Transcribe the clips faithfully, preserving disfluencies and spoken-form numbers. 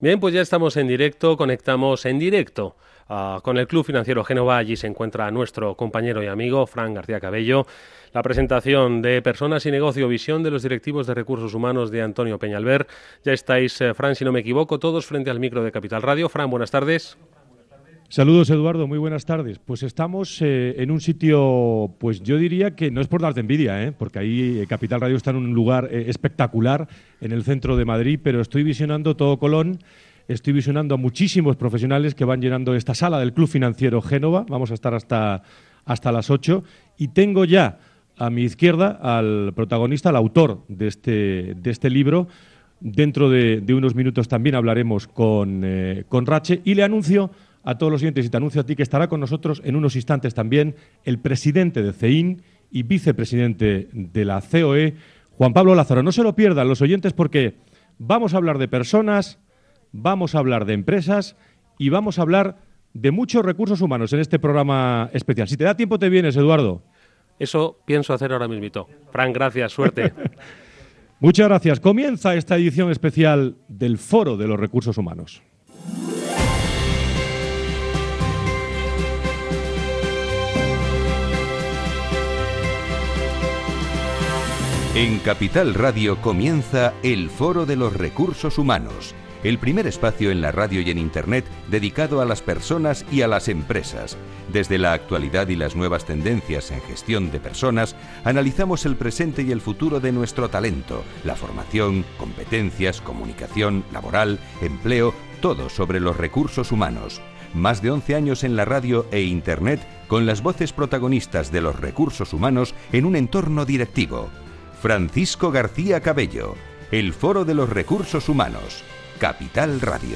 Bien, pues ya estamos en directo, conectamos en directo uh, con el Club Financiero Génova. Allí se encuentra nuestro compañero y amigo, Fran García Cabello. La presentación de Personas y Negocio, visión de los directivos de recursos humanos de Antonio Peñalver. Ya estáis, eh, Fran, si no me equivoco, todos frente al micro de Capital Radio. Fran, buenas tardes. Saludos, Eduardo, muy buenas tardes. Pues estamos eh, en un sitio, pues yo diría que no es por darte envidia, ¿eh? porque ahí eh, Capital Radio está en un lugar eh, espectacular en el centro de Madrid, pero estoy visionando todo Colón, estoy visionando a muchísimos profesionales que van llenando esta sala del Club Financiero Génova. Vamos a estar hasta, hasta las ocho y tengo ya a mi izquierda al protagonista, al autor de este, de este libro. Dentro de, de unos minutos también hablaremos con, eh, con Rache y le anuncio a todos los oyentes y te anuncio a ti que estará con nosotros en unos instantes también el presidente de CEIN y vicepresidente de la C O E, Juan Pablo Lázaro. No se lo pierdan los oyentes porque vamos a hablar de personas, vamos a hablar de empresas y vamos a hablar de muchos recursos humanos en este programa especial. Si te da tiempo te vienes, Eduardo. Eso pienso hacer ahora mismito. Fran, gracias, suerte. Muchas gracias. Comienza esta edición especial del Foro de los Recursos Humanos. En Capital Radio comienza el Foro de los Recursos Humanos, el primer espacio en la radio y en Internet dedicado a las personas y a las empresas. Desde la actualidad y las nuevas tendencias en gestión de personas, analizamos el presente y el futuro de nuestro talento, la formación, competencias, comunicación, laboral, empleo, todo sobre los recursos humanos. Más de once años en la radio e Internet con las voces protagonistas de los recursos humanos en un entorno directivo. Francisco García Cabello, el Foro de los Recursos Humanos, Capital Radio.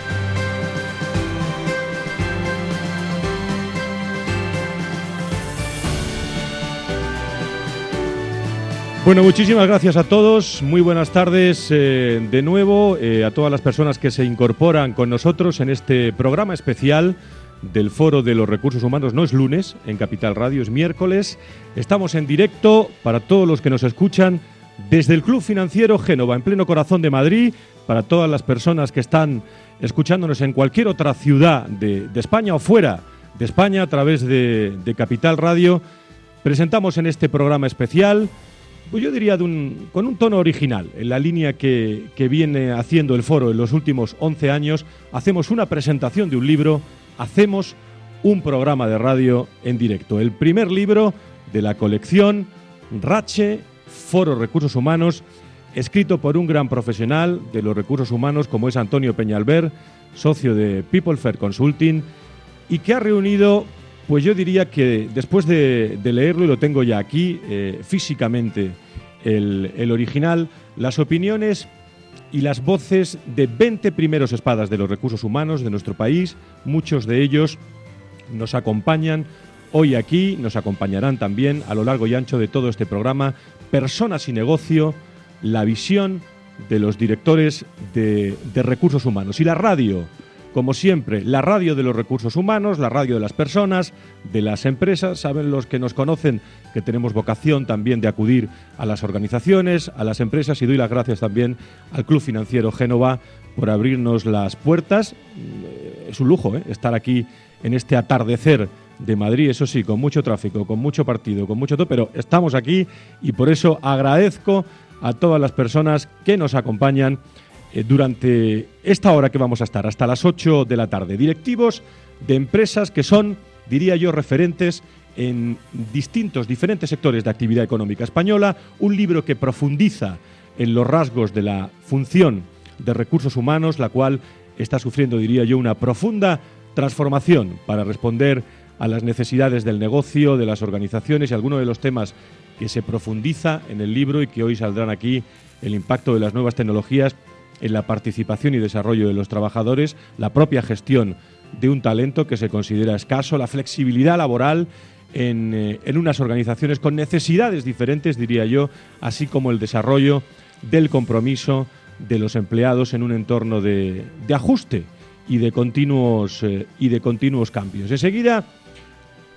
Bueno, muchísimas gracias a todos, muy buenas tardes eh, de nuevo eh, a todas las personas que se incorporan con nosotros en este programa especial del Foro de los Recursos Humanos. No es lunes en Capital Radio, es miércoles. Estamos en directo para todos los que nos escuchan desde el Club Financiero Génova, en pleno corazón de Madrid, para todas las personas que están escuchándonos en cualquier otra ciudad de, de España o fuera de España a través de, de Capital Radio. Presentamos en este programa especial, pues yo diría de un, con un tono original, en la línea que, que viene haciendo el Foro en los últimos once años. Hacemos una presentación de un libro, hacemos un programa de radio en directo. El primer libro de la colección Rache, Foro Recursos Humanos, escrito por un gran profesional de los recursos humanos como es Antonio Peñalver, socio de People Fair Consulting, y que ha reunido, pues yo diría que después de, de leerlo, y lo tengo ya aquí eh, físicamente, el, el original, las opiniones y las voces de veinte primeros espadas de los recursos humanos de nuestro país. Muchos de ellos nos acompañan hoy aquí, nos acompañarán también a lo largo y ancho de todo este programa. Personas y Negocio, la visión de los directores de, de recursos humanos. Y la radio, como siempre, la radio de los recursos humanos, la radio de las personas, de las empresas. Saben los que nos conocen que tenemos vocación también de acudir a las organizaciones, a las empresas, y doy las gracias también al Club Financiero Génova por abrirnos las puertas. Es un lujo ¿eh? estar aquí en este atardecer de Madrid, eso sí, con mucho tráfico, con mucho partido, con mucho todo, pero estamos aquí y por eso agradezco a todas las personas que nos acompañan eh, durante esta hora que vamos a estar, hasta las ocho de la tarde. Directivos de empresas que son, diría yo, referentes en distintos, diferentes sectores de actividad económica española. Un libro que profundiza en los rasgos de la función de recursos humanos, la cual está sufriendo, diría yo, una profunda transformación para responder a las necesidades del negocio, de las organizaciones, y algunos de los temas que se profundiza en el libro y que hoy saldrán aquí: el impacto de las nuevas tecnologías en la participación y desarrollo de los trabajadores, la propia gestión de un talento que se considera escaso, la flexibilidad laboral en, eh, en unas organizaciones con necesidades diferentes, diría yo, así como el desarrollo del compromiso de los empleados en un entorno de, de ajuste y de continuos, eh, y de continuos cambios. Enseguida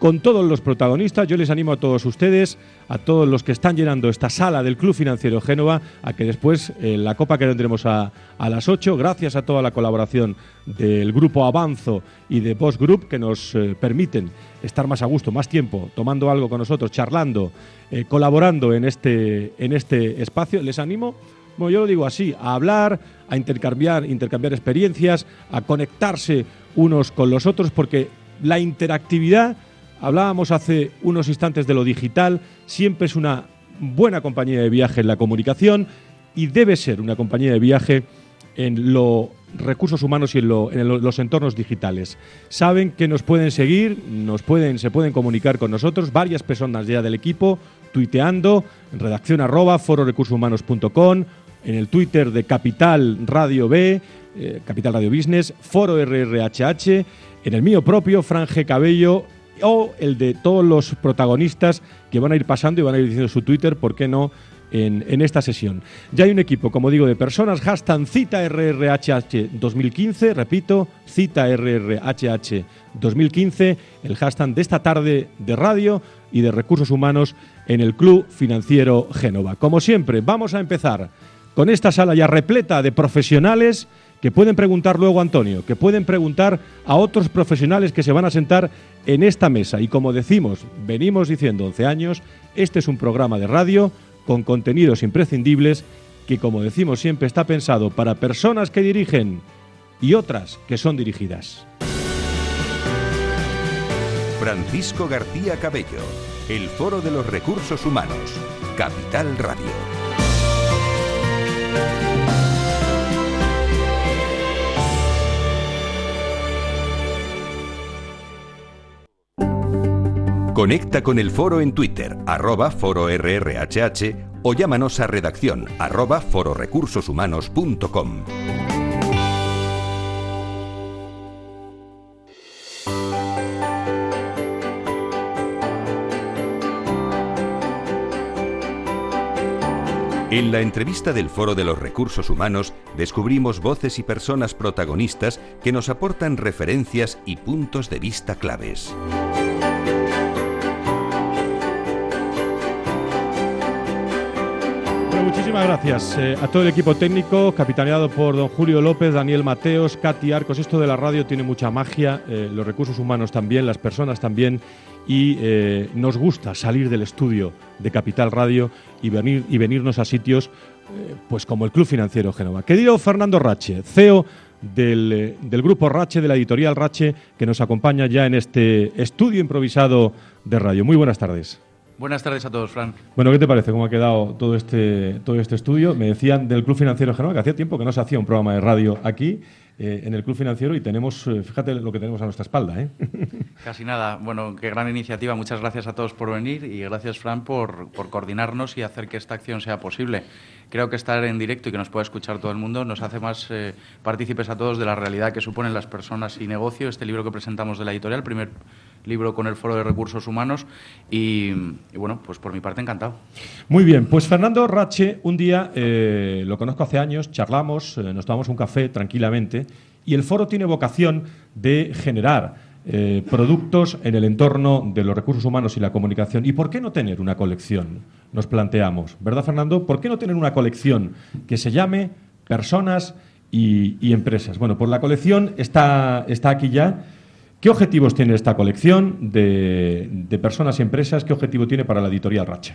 con todos los protagonistas. Yo les animo a todos ustedes, a todos los que están llenando esta sala del Club Financiero Génova, a que después eh, la copa que tendremos a, a las ocho, gracias a toda la colaboración del Grupo Avanzo y de Bosch Group, que nos eh, permiten estar más a gusto, más tiempo, tomando algo con nosotros, charlando, eh, colaborando en este, en este espacio. Les animo, bueno, yo lo digo así, a hablar, a intercambiar, intercambiar experiencias, a conectarse unos con los otros, porque la interactividad, hablábamos hace unos instantes de lo digital, siempre es una buena compañía de viaje en la comunicación y debe ser una compañía de viaje en los recursos humanos y en, lo, en los entornos digitales. Saben que nos pueden seguir, nos pueden, se pueden comunicar con nosotros, varias personas ya del equipo, tuiteando, en redacción arroba foro recursos humanos punto com, en el Twitter de Capital Radio B, eh, Capital Radio Business, Foro R R H H, en el mío propio, Fran G. Cabello, o el de todos los protagonistas que van a ir pasando y van a ir diciendo su Twitter, ¿por qué no?, en, en esta sesión. Ya hay un equipo, como digo, de personas. Hashtag Cita R R H H dos mil quince, repito, Cita R R H H dos mil quince, el hashtag de esta tarde de radio y de recursos humanos en el Club Financiero Génova. Como siempre, vamos a empezar con esta sala ya repleta de profesionales que pueden preguntar luego a Antonio, que pueden preguntar a otros profesionales que se van a sentar en esta mesa. Y como decimos, venimos diciendo once años, este es un programa de radio con contenidos imprescindibles que, como decimos siempre, está pensado para personas que dirigen y otras que son dirigidas. Francisco García Cabello, el Foro de los Recursos Humanos, Capital Radio. Conecta con el foro en Twitter, arroba foro R R H H, o llámanos a redacción, arroba foro recursos humanos punto com. En la entrevista del Foro de los Recursos Humanos descubrimos voces y personas protagonistas que nos aportan referencias y puntos de vista claves. Muchísimas gracias eh, a todo el equipo técnico, capitaneado por don Julio López, Daniel Mateos, Katy Arcos. Esto de la radio tiene mucha magia, eh, los recursos humanos también, las personas también, y eh, nos gusta salir del estudio de Capital Radio y, venir, y venirnos a sitios eh, pues como el Club Financiero Génova. Querido Fernando Rache, C E O del, eh, del Grupo Rache, de la editorial Rache, que nos acompaña ya en este estudio improvisado de radio. Muy buenas tardes. Buenas tardes a todos, Fran. Bueno, ¿qué te parece cómo ha quedado todo este, todo este estudio? Me decían del Club Financiero Génova que hacía tiempo que no se hacía un programa de radio aquí, eh, en el Club Financiero, y tenemos, eh, fíjate lo que tenemos a nuestra espalda, ¿eh? Casi nada. Bueno, qué gran iniciativa. Muchas gracias a todos por venir y gracias, Fran, por, por coordinarnos y hacer que esta acción sea posible. Creo que estar en directo y que nos pueda escuchar todo el mundo nos hace más eh, partícipes a todos de la realidad que suponen las personas y negocio. Este libro que presentamos de la editorial, primer libro con el Foro de Recursos Humanos, y, y bueno, pues por mi parte encantado. Muy bien, pues Fernando Rache, un día, eh, lo conozco hace años, charlamos, eh, nos tomamos un café tranquilamente, y el foro tiene vocación de generar eh, productos en el entorno de los recursos humanos y la comunicación. ¿Y por qué no tener una colección? Nos planteamos, ¿verdad, Fernando? ¿Por qué no tener una colección que se llame Personas y, y Empresas? Bueno, pues la colección está, está aquí ya. ¿Qué objetivos tiene esta colección de, de personas y empresas? ¿Qué objetivo tiene para la editorial Rache?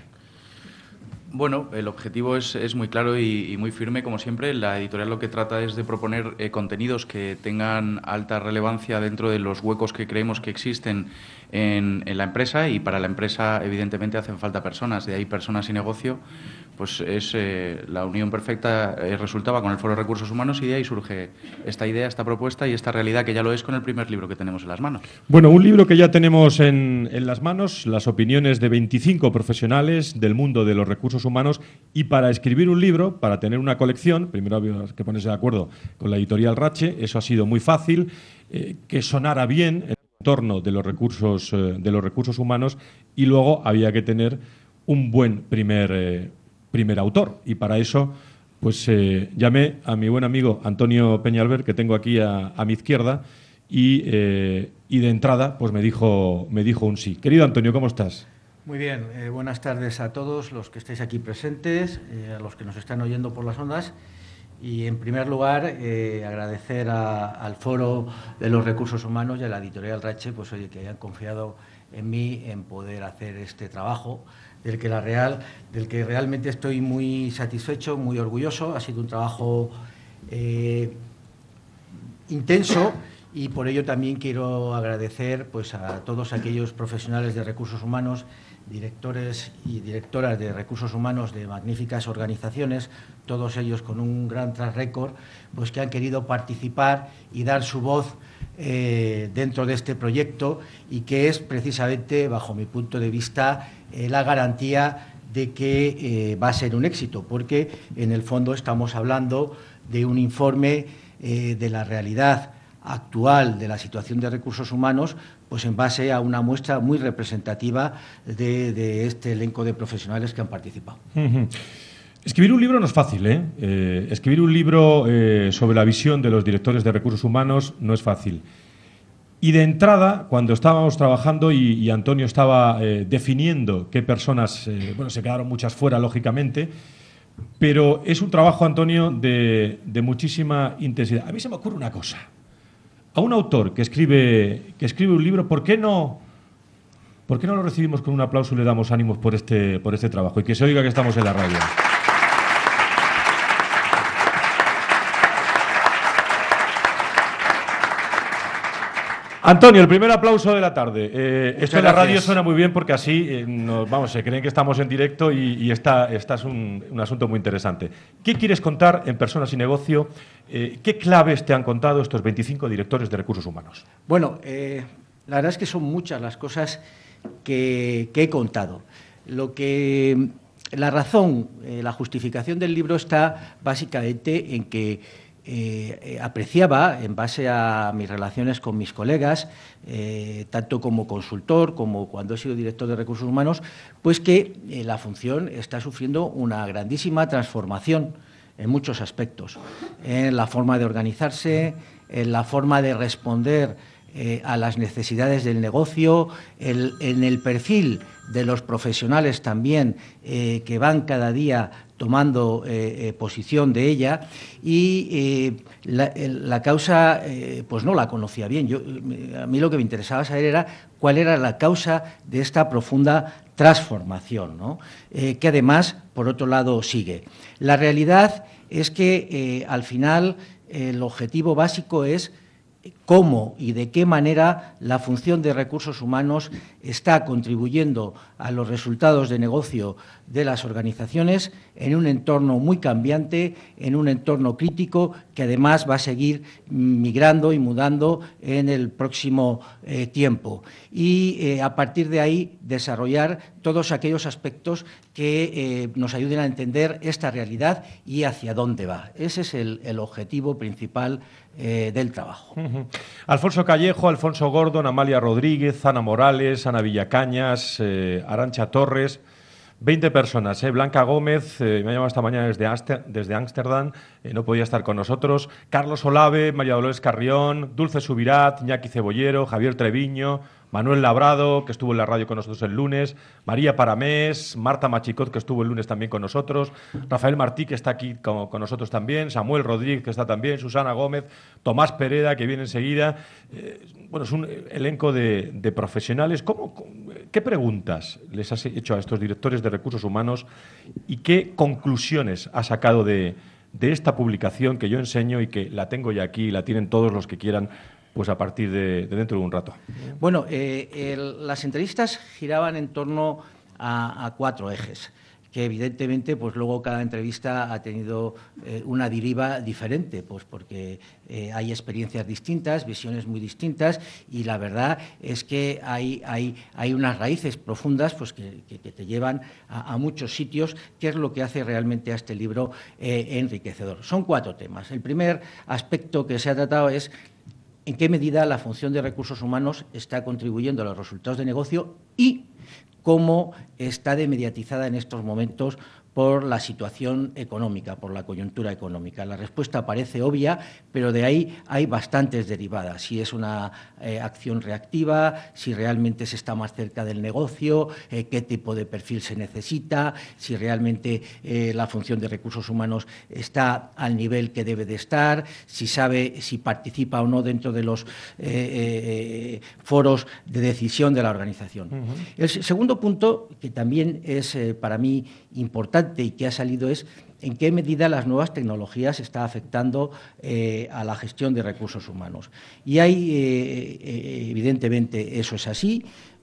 Bueno, el objetivo es, es muy claro y, y muy firme, como siempre. La editorial lo que trata es de proponer eh, contenidos que tengan alta relevancia dentro de los huecos que creemos que existen en, en la empresa, y para la empresa evidentemente hacen falta personas, de ahí Personas y Negocio. Pues es eh, la unión perfecta, eh, resultaba con el Foro de Recursos Humanos, y de ahí surge esta idea, esta propuesta y esta realidad que ya lo es con el primer libro que tenemos en las manos. Bueno, un libro que ya tenemos en, en las manos, las opiniones de veinticinco profesionales del mundo de los recursos humanos, y para escribir un libro, para tener una colección, primero había que ponerse de acuerdo con la editorial Rache, eso ha sido muy fácil, eh, que sonara bien en el entorno de los recursos, eh, de los recursos humanos, y luego había que tener un buen primer eh, primer autor, y para eso pues eh, llamé a mi buen amigo Antonio Peñalver, que tengo aquí a, a mi izquierda, y, eh, y de entrada pues me dijo, me dijo un sí. Querido Antonio, ¿cómo estás? Muy bien, eh, buenas tardes a todos los que estáis aquí presentes, eh, a los que nos están oyendo por las ondas. Y, en primer lugar, eh, agradecer a, al Foro de los Recursos Humanos y a la Editorial Rache, pues, oye, que hayan confiado en mí en poder hacer este trabajo, del que, la real, del que realmente estoy muy satisfecho, muy orgulloso. Ha sido un trabajo eh, intenso y por ello también quiero agradecer pues, a todos aquellos profesionales de recursos humanos, directores y directoras de recursos humanos de magníficas organizaciones, todos ellos con un gran track record, pues que han querido participar y dar su voz eh, dentro de este proyecto y que es precisamente, bajo mi punto de vista, eh, la garantía de que eh, va a ser un éxito, porque en el fondo estamos hablando de un informe eh, de la realidad actual de la situación de recursos humanos, pues en base a una muestra muy representativa de, de este elenco de profesionales que han participado. Uh-huh. Escribir un libro no es fácil, ¿eh? Eh, escribir un libro eh, sobre la visión de los directores de recursos humanos no es fácil. Y de entrada, cuando estábamos trabajando y, y Antonio estaba eh, definiendo qué personas, eh, bueno, se quedaron muchas fuera, lógicamente, pero es un trabajo, Antonio, de, de muchísima intensidad. A mí se me ocurre una cosa. A un autor que escribe, que escribe un libro, ¿por qué no, por qué no lo recibimos con un aplauso y le damos ánimos por este, por este trabajo? Y que se oiga que estamos en la radio. Antonio, el primer aplauso de la tarde. Eh, esto en la radio suena muy bien porque así eh, nos, vamos, se creen que estamos en directo y, y esta, esta es un, un asunto muy interesante. ¿Qué quieres contar en Personas y Negocio? Eh, ¿Qué claves te han contado estos veinticinco directores de recursos humanos? Bueno, eh, la verdad es que son muchas las cosas que, que he contado. Lo que, la razón, eh, la justificación del libro está básicamente en que Eh, apreciaba, en base a mis relaciones con mis colegas, eh, tanto como consultor como cuando he sido director de recursos humanos, pues que eh, la función está sufriendo una grandísima transformación en muchos aspectos, en la forma de organizarse, en la forma de responder eh, a las necesidades del negocio, el, en el perfil de los profesionales también eh, que van cada día tomando eh, eh, posición de ella y eh, la, la causa eh, pues no la conocía bien. Yo, a mí lo que me interesaba saber era cuál era la causa de esta profunda transformación, ¿no? eh, que además, por otro lado, sigue. La realidad es que eh, al final eh, el objetivo básico es cómo y de qué manera la función de recursos humanos está contribuyendo a los resultados de negocio de las organizaciones en un entorno muy cambiante, en un entorno crítico que además va a seguir migrando y mudando en el próximo eh, tiempo. Y eh, a partir de ahí desarrollar todos aquellos aspectos que eh, nos ayuden a entender esta realidad y hacia dónde va. Ese es el, el objetivo principal eh, del trabajo. Uh-huh. Alfonso Callejo, Alfonso Gordon, Amalia Rodríguez, Ana Morales, Ana Villacañas, eh, Arantxa Torres, veinte personas. Eh. Blanca Gómez, eh, me ha llamado esta mañana desde Ámster- desde Ámsterdam, eh, no podía estar con nosotros. Carlos Olave, María Dolores Carrión, Dulce Subirat, Iñaki Cebollero, Javier Treviño, Manuel Labrado, que estuvo en la radio con nosotros el lunes, María Paramés, Marta Machicot, que estuvo el lunes también con nosotros, Rafael Martí, que está aquí con, con nosotros también, Samuel Rodríguez, que está también, Susana Gómez, Tomás Pereda, que viene enseguida. Eh, bueno, es un elenco de, de profesionales. ¿Cómo, ¿Qué preguntas les has hecho a estos directores de recursos humanos y qué conclusiones has sacado de, de esta publicación que yo enseño y que la tengo ya aquí y la tienen todos los que quieran, pues a partir de, de dentro de un rato? Bueno, eh, el, las entrevistas giraban en torno a, a cuatro ejes, que evidentemente pues luego cada entrevista ha tenido eh, una deriva diferente, pues porque eh, hay experiencias distintas, visiones muy distintas y la verdad es que hay, hay, hay unas raíces profundas pues que, que, que te llevan a, a muchos sitios, que es lo que hace realmente a este libro eh, enriquecedor. Son cuatro temas. El primer aspecto que se ha tratado es en qué medida la función de recursos humanos está contribuyendo a los resultados de negocio y cómo está demediatizada en estos momentos por la situación económica, por la coyuntura económica. La respuesta parece obvia, pero de ahí hay bastantes derivadas. Si es una eh, acción reactiva, si realmente se está más cerca del negocio, eh, qué tipo de perfil se necesita, si realmente eh, la función de recursos humanos está al nivel que debe de estar, si sabe si participa o no dentro de los eh, eh, foros de decisión de la organización. Uh-huh. El segundo punto, que también es eh, para mí importante y que ha salido, es en qué medida las nuevas tecnologías están afectando eh, a la gestión de recursos humanos. Y hay, eh, eh, evidentemente, eso es así.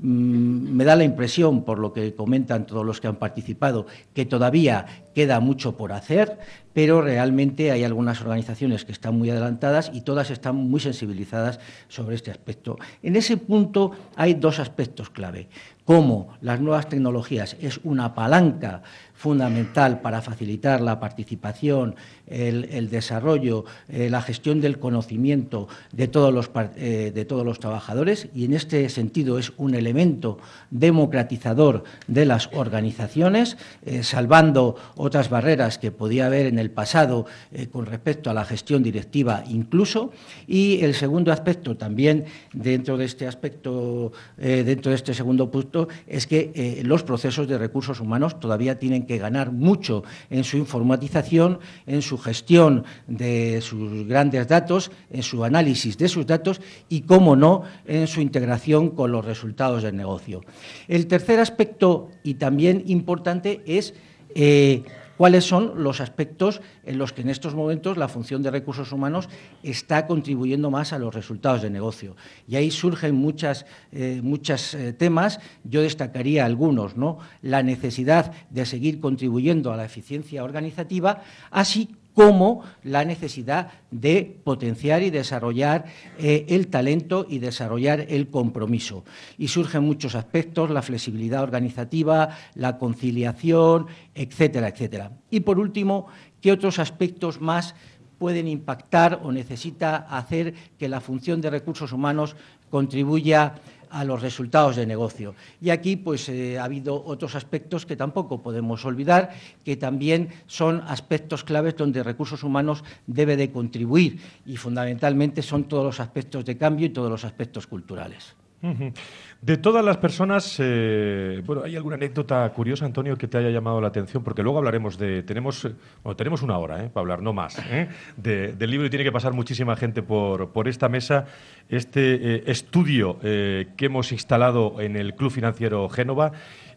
Mm, me da la impresión, por lo que comentan todos los que han participado, que todavía queda mucho por hacer, pero realmente hay algunas organizaciones que están muy adelantadas y todas están muy sensibilizadas sobre este aspecto. En ese punto hay dos aspectos clave. Cómo las nuevas tecnologías es una palanca fundamental para facilitar la participación, el, el desarrollo, eh, la gestión del conocimiento de todos, los, eh, de todos los trabajadores, y en este sentido es un elemento democratizador de las organizaciones, eh, salvando otras barreras que podía haber en el pasado eh, con respecto a la gestión directiva incluso. Y el segundo aspecto también dentro de este aspecto, eh, dentro de este segundo punto, es que eh, los procesos de recursos humanos todavía tienen que ganar mucho en su informatización, en su gestión de sus grandes datos, en su análisis de sus datos y, cómo no, en su integración con los resultados del negocio. El tercer aspecto, y también importante, es eh, cuáles son los aspectos en los que en estos momentos la función de recursos humanos está contribuyendo más a los resultados de negocio. Y ahí surgen muchas, eh, muchos eh, temas. Yo destacaría algunos, ¿no? La necesidad de seguir contribuyendo a la eficiencia organizativa, así como la necesidad de potenciar y desarrollar eh, el talento y desarrollar el compromiso. Y surgen muchos aspectos, la flexibilidad organizativa, la conciliación, etcétera, etcétera. Y, por último, ¿qué otros aspectos más pueden impactar o necesita hacer que la función de recursos humanos contribuya a los resultados de negocio? Y aquí pues eh, ha habido otros aspectos que tampoco podemos olvidar, que también son aspectos claves donde recursos humanos debe de contribuir, y fundamentalmente son todos los aspectos de cambio y todos los aspectos culturales. De todas las personas, eh, bueno, ¿hay alguna anécdota curiosa, Antonio, que te haya llamado la atención? Porque luego hablaremos de... Tenemos, bueno, tenemos una hora eh, para hablar, no más, eh, de, del libro, y tiene que pasar muchísima gente por, por esta mesa. Este eh, estudio eh, que hemos instalado en el Club Financiero Génova.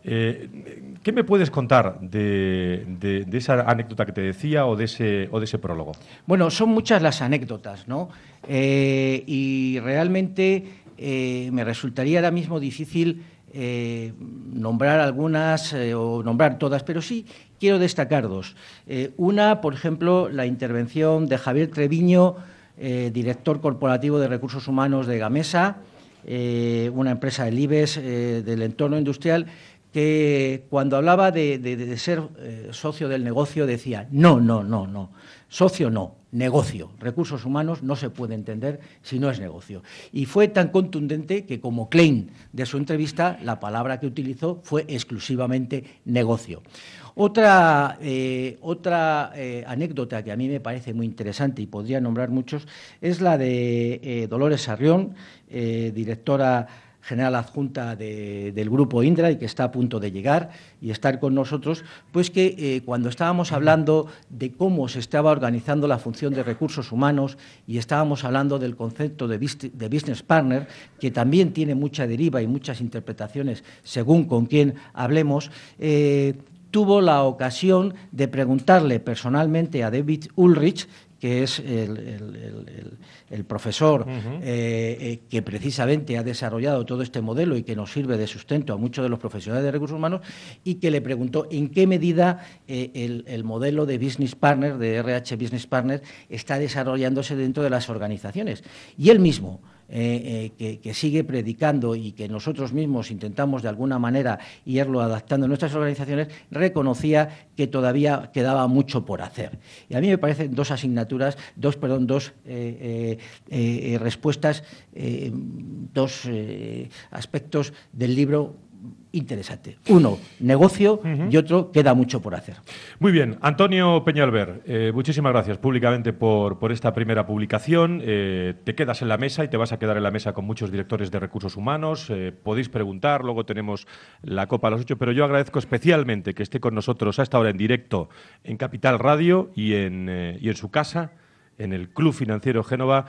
Eh, ¿Qué me puedes contar de, de, de esa anécdota que te decía o de ese, o de ese prólogo? Bueno, son muchas las anécdotas, ¿no? Eh, y realmente... Eh, me resultaría ahora mismo difícil eh, nombrar algunas eh, o nombrar todas, pero sí quiero destacar dos. Eh, una, por ejemplo, la intervención de Javier Treviño, eh, director corporativo de recursos humanos de Gamesa, eh, una empresa del IBEX eh, del entorno industrial, que cuando hablaba de, de, de ser eh, socio del negocio decía no, no, no, no, socio no, negocio. Recursos humanos no se puede entender si no es negocio. Y fue tan contundente que, como claim de su entrevista, la palabra que utilizó fue exclusivamente negocio. Otra, eh, otra eh, anécdota que a mí me parece muy interesante, y podría nombrar muchos, es la de eh, Dolores Sarrión, eh, directora general adjunta de, del Grupo Indra, y que está a punto de llegar y estar con nosotros, pues que eh, cuando estábamos hablando de cómo se estaba organizando la función de recursos humanos y estábamos hablando del concepto de, de business partner, que también tiene mucha deriva y muchas interpretaciones según con quién hablemos, eh, tuvo la ocasión de preguntarle personalmente a David Ulrich, que es el, el, el, el profesor uh-huh. eh, eh, que precisamente ha desarrollado todo este modelo y que nos sirve de sustento a muchos de los profesionales de recursos humanos, y que le preguntó en qué medida eh, el, el modelo de Business Partner, de R H Business Partner, está desarrollándose dentro de las organizaciones. Y él mismo, Eh, eh, que, que sigue predicando y que nosotros mismos intentamos de alguna manera irlo adaptando en nuestras organizaciones, reconocía que todavía quedaba mucho por hacer. Y a mí me parecen dos asignaturas, dos, perdón, dos eh, eh, eh, respuestas, eh, dos eh, aspectos del libro interesante. Uno, negocio, Uh-huh. y otro, queda mucho por hacer. Muy bien. Antonio Peñalver, eh, muchísimas gracias públicamente por, por esta primera publicación. Eh, te quedas en la mesa y te vas a quedar en la mesa con muchos directores de recursos humanos. Eh, podéis preguntar, luego tenemos la copa a las ocho, pero yo agradezco especialmente que esté con nosotros a esta hora en directo en Capital Radio y en, eh, y en su casa, en el Club Financiero Génova,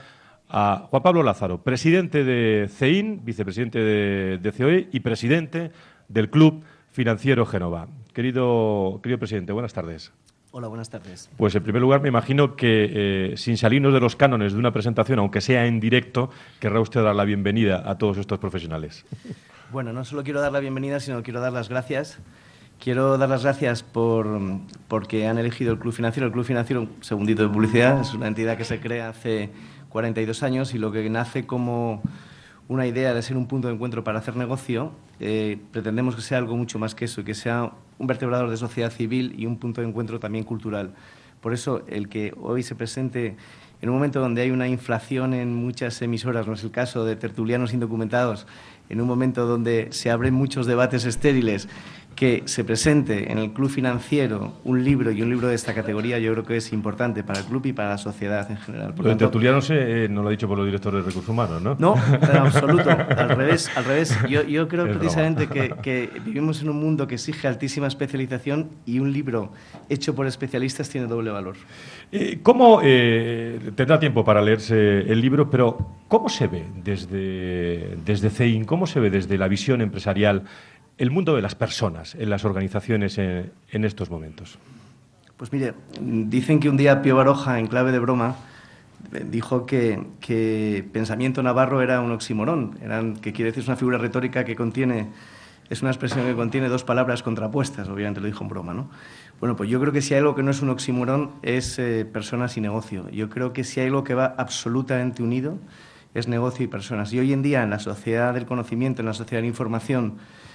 a Juan Pablo Lázaro, presidente de C E I N, vicepresidente de, de C O E y presidente del Club Financiero Génova. Querido, querido presidente, buenas tardes. Hola, buenas tardes. Pues en primer lugar me imagino que eh, sin salirnos de los cánones de una presentación, aunque sea en directo, querrá usted dar la bienvenida a todos estos profesionales. Bueno, no solo quiero dar la bienvenida, sino quiero dar las gracias. Quiero dar las gracias por porque han elegido el Club Financiero. El Club Financiero, un segundito de publicidad, es una entidad que se crea hace cuarenta y dos años y lo que nace como una idea de ser un punto de encuentro para hacer negocio, eh, pretendemos que sea algo mucho más que eso, que sea un vertebrador de sociedad civil y un punto de encuentro también cultural. Por eso, el que hoy se presente en un momento donde hay una inflación en muchas emisoras, no es el caso de tertulianos indocumentados, en un momento donde se abren muchos debates estériles, que se presente en el Club Financiero un libro y un libro de esta categoría, yo creo que es importante para el club y para la sociedad en general. Por lo de tanto, tertulianos eh, no lo ha dicho por los directores de recursos humanos, ¿no? no, en absoluto, al revés, al revés. Yo, yo creo Es precisamente que, que vivimos en un mundo que exige altísima especialización y un libro hecho por especialistas tiene doble valor. Eh, ¿Cómo eh, tendrá tiempo para leerse el libro, pero cómo se ve desde, desde C E I N, cómo se ve desde la visión empresarial el mundo de las personas en las organizaciones en, en estos momentos? Pues mire, dicen que un día Pío Baroja, en clave de broma, dijo que, que pensamiento navarro era un oxímoron, eran, que quiere decir es una figura retórica que contiene, es una expresión que contiene dos palabras contrapuestas, obviamente lo dijo en broma, ¿no? Bueno, pues yo creo que si hay algo que no es un oxímoron es eh, personas y negocio. Yo creo que si hay algo que va absolutamente unido es negocio y personas. Y hoy en día en la sociedad del conocimiento, en la sociedad de la información,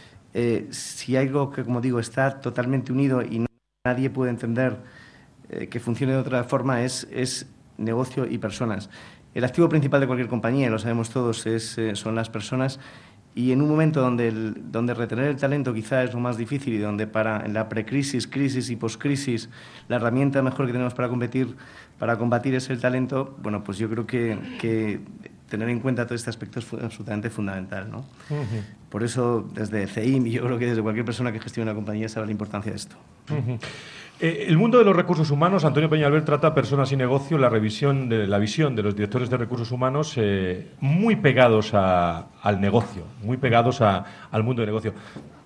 Eh, si hay algo que, como digo, está totalmente unido y no, nadie puede entender eh, que funcione de otra forma, es, es negocio y personas. El activo principal de cualquier compañía, lo sabemos todos, es, eh, son las personas, y en un momento donde, el, donde retener el talento quizá es lo más difícil y donde para en la precrisis, crisis y poscrisis la herramienta mejor que tenemos para competir, para combatir es el talento, bueno, pues yo creo que, que tener en cuenta todo este aspecto es absolutamente fundamental, ¿no? Uh-huh. Por eso, desde C E I M, y yo creo que desde cualquier persona que gestione una compañía sabe la importancia de esto. Uh-huh. Eh, el mundo de los recursos humanos, Antonio Peñalver trata personas y negocio, la revisión de la visión de los directores de recursos humanos eh, muy pegados a, al negocio, muy pegados a, al mundo de negocio.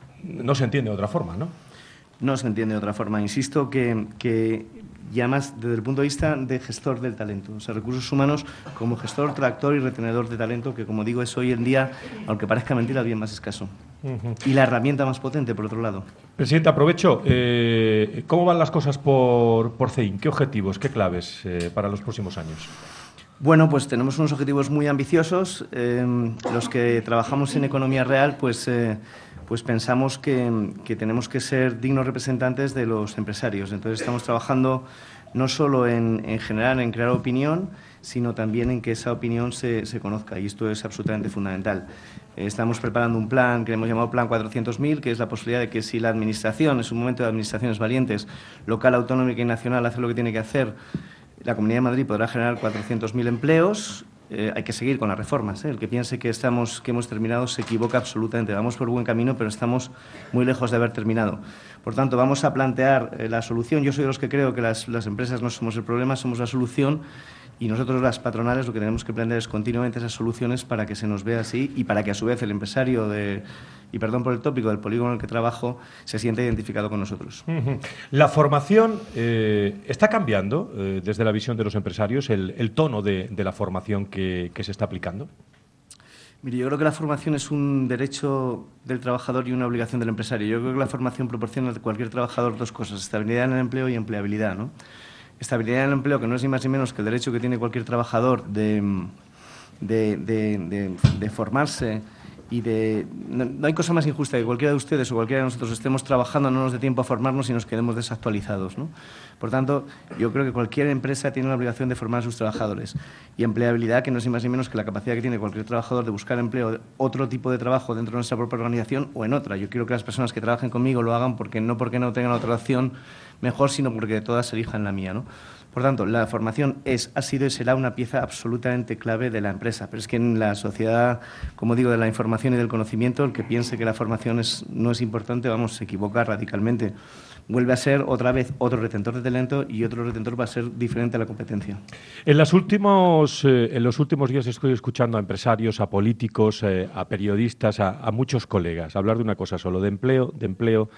No se entiende de otra forma, ¿no? No se entiende de otra forma. Insisto que, que ya más desde el punto de vista de gestor del talento, o sea, recursos humanos como gestor, tractor y retenedor de talento, que como digo es hoy en día, aunque parezca mentira, bien más escaso. Uh-huh. Y la herramienta más potente, por otro lado. Presidente, aprovecho. Eh, ¿Cómo van las cosas por, por C E I N? ¿Qué objetivos, qué claves eh, para los próximos años? Bueno, pues tenemos unos objetivos muy ambiciosos. Eh, los que trabajamos en economía real, pues... Eh, pues pensamos que, que tenemos que ser dignos representantes de los empresarios. Entonces estamos trabajando no solo en, en generar, en crear opinión, sino también en que esa opinión se, se conozca, y esto es absolutamente fundamental. Eh, estamos preparando un plan que hemos llamado Plan cuatrocientos mil, que es la posibilidad de que si la Administración, es un momento de administraciones valientes, local, autonómica y nacional, hace lo que tiene que hacer, la Comunidad de Madrid podrá generar cuatrocientos mil empleos. Eh, hay que seguir con las reformas, ¿eh? El que piense que, estamos, que hemos terminado se equivoca absolutamente. Vamos por buen camino, pero estamos muy lejos de haber terminado. Por tanto, vamos a plantear eh, la solución. Yo soy de los que creo que las, las empresas no somos el problema, somos la solución, y nosotros, las patronales, lo que tenemos que plantear es continuamente esas soluciones para que se nos vea así y para que, a su vez, el empresario de... y perdón por el tópico, del polígono en el que trabajo, se siente identificado con nosotros. Uh-huh. La formación eh, está cambiando eh, desde la visión de los empresarios, el, el tono de, de la formación que, que se está aplicando. Mire, yo creo que la formación es un derecho del trabajador y una obligación del empresario. Yo creo que la formación proporciona a cualquier trabajador dos cosas: estabilidad en el empleo y empleabilidad, ¿no? Estabilidad en el empleo, que no es ni más ni menos que el derecho que tiene cualquier trabajador de, de, de, de, de formarse y de... No, no hay cosa más injusta que cualquiera de ustedes o cualquiera de nosotros estemos trabajando, no nos dé tiempo a formarnos y nos quedemos desactualizados, ¿no? Por tanto, yo creo que cualquier empresa tiene la obligación de formar a sus trabajadores. Y empleabilidad, que no es ni más ni menos que la capacidad que tiene cualquier trabajador de buscar empleo, otro tipo de trabajo dentro de nuestra propia organización o en otra. Yo quiero que las personas que trabajen conmigo lo hagan porque no porque no tengan otra opción mejor, sino porque todas elijan la mía, ¿no? Por tanto, la formación es, ha sido y será una pieza absolutamente clave de la empresa. Pero es que en la sociedad, como digo, de la información y del conocimiento, el que piense que la formación es, no es importante, vamos, se equivoca radicalmente. Vuelve a ser otra vez otro retentor de talento y otro retentor va a ser diferente a la competencia. En, las últimos, eh, en los últimos días estoy escuchando a empresarios, a políticos, eh, a periodistas, a, a muchos colegas hablar de una cosa solo, de empleo, de empleo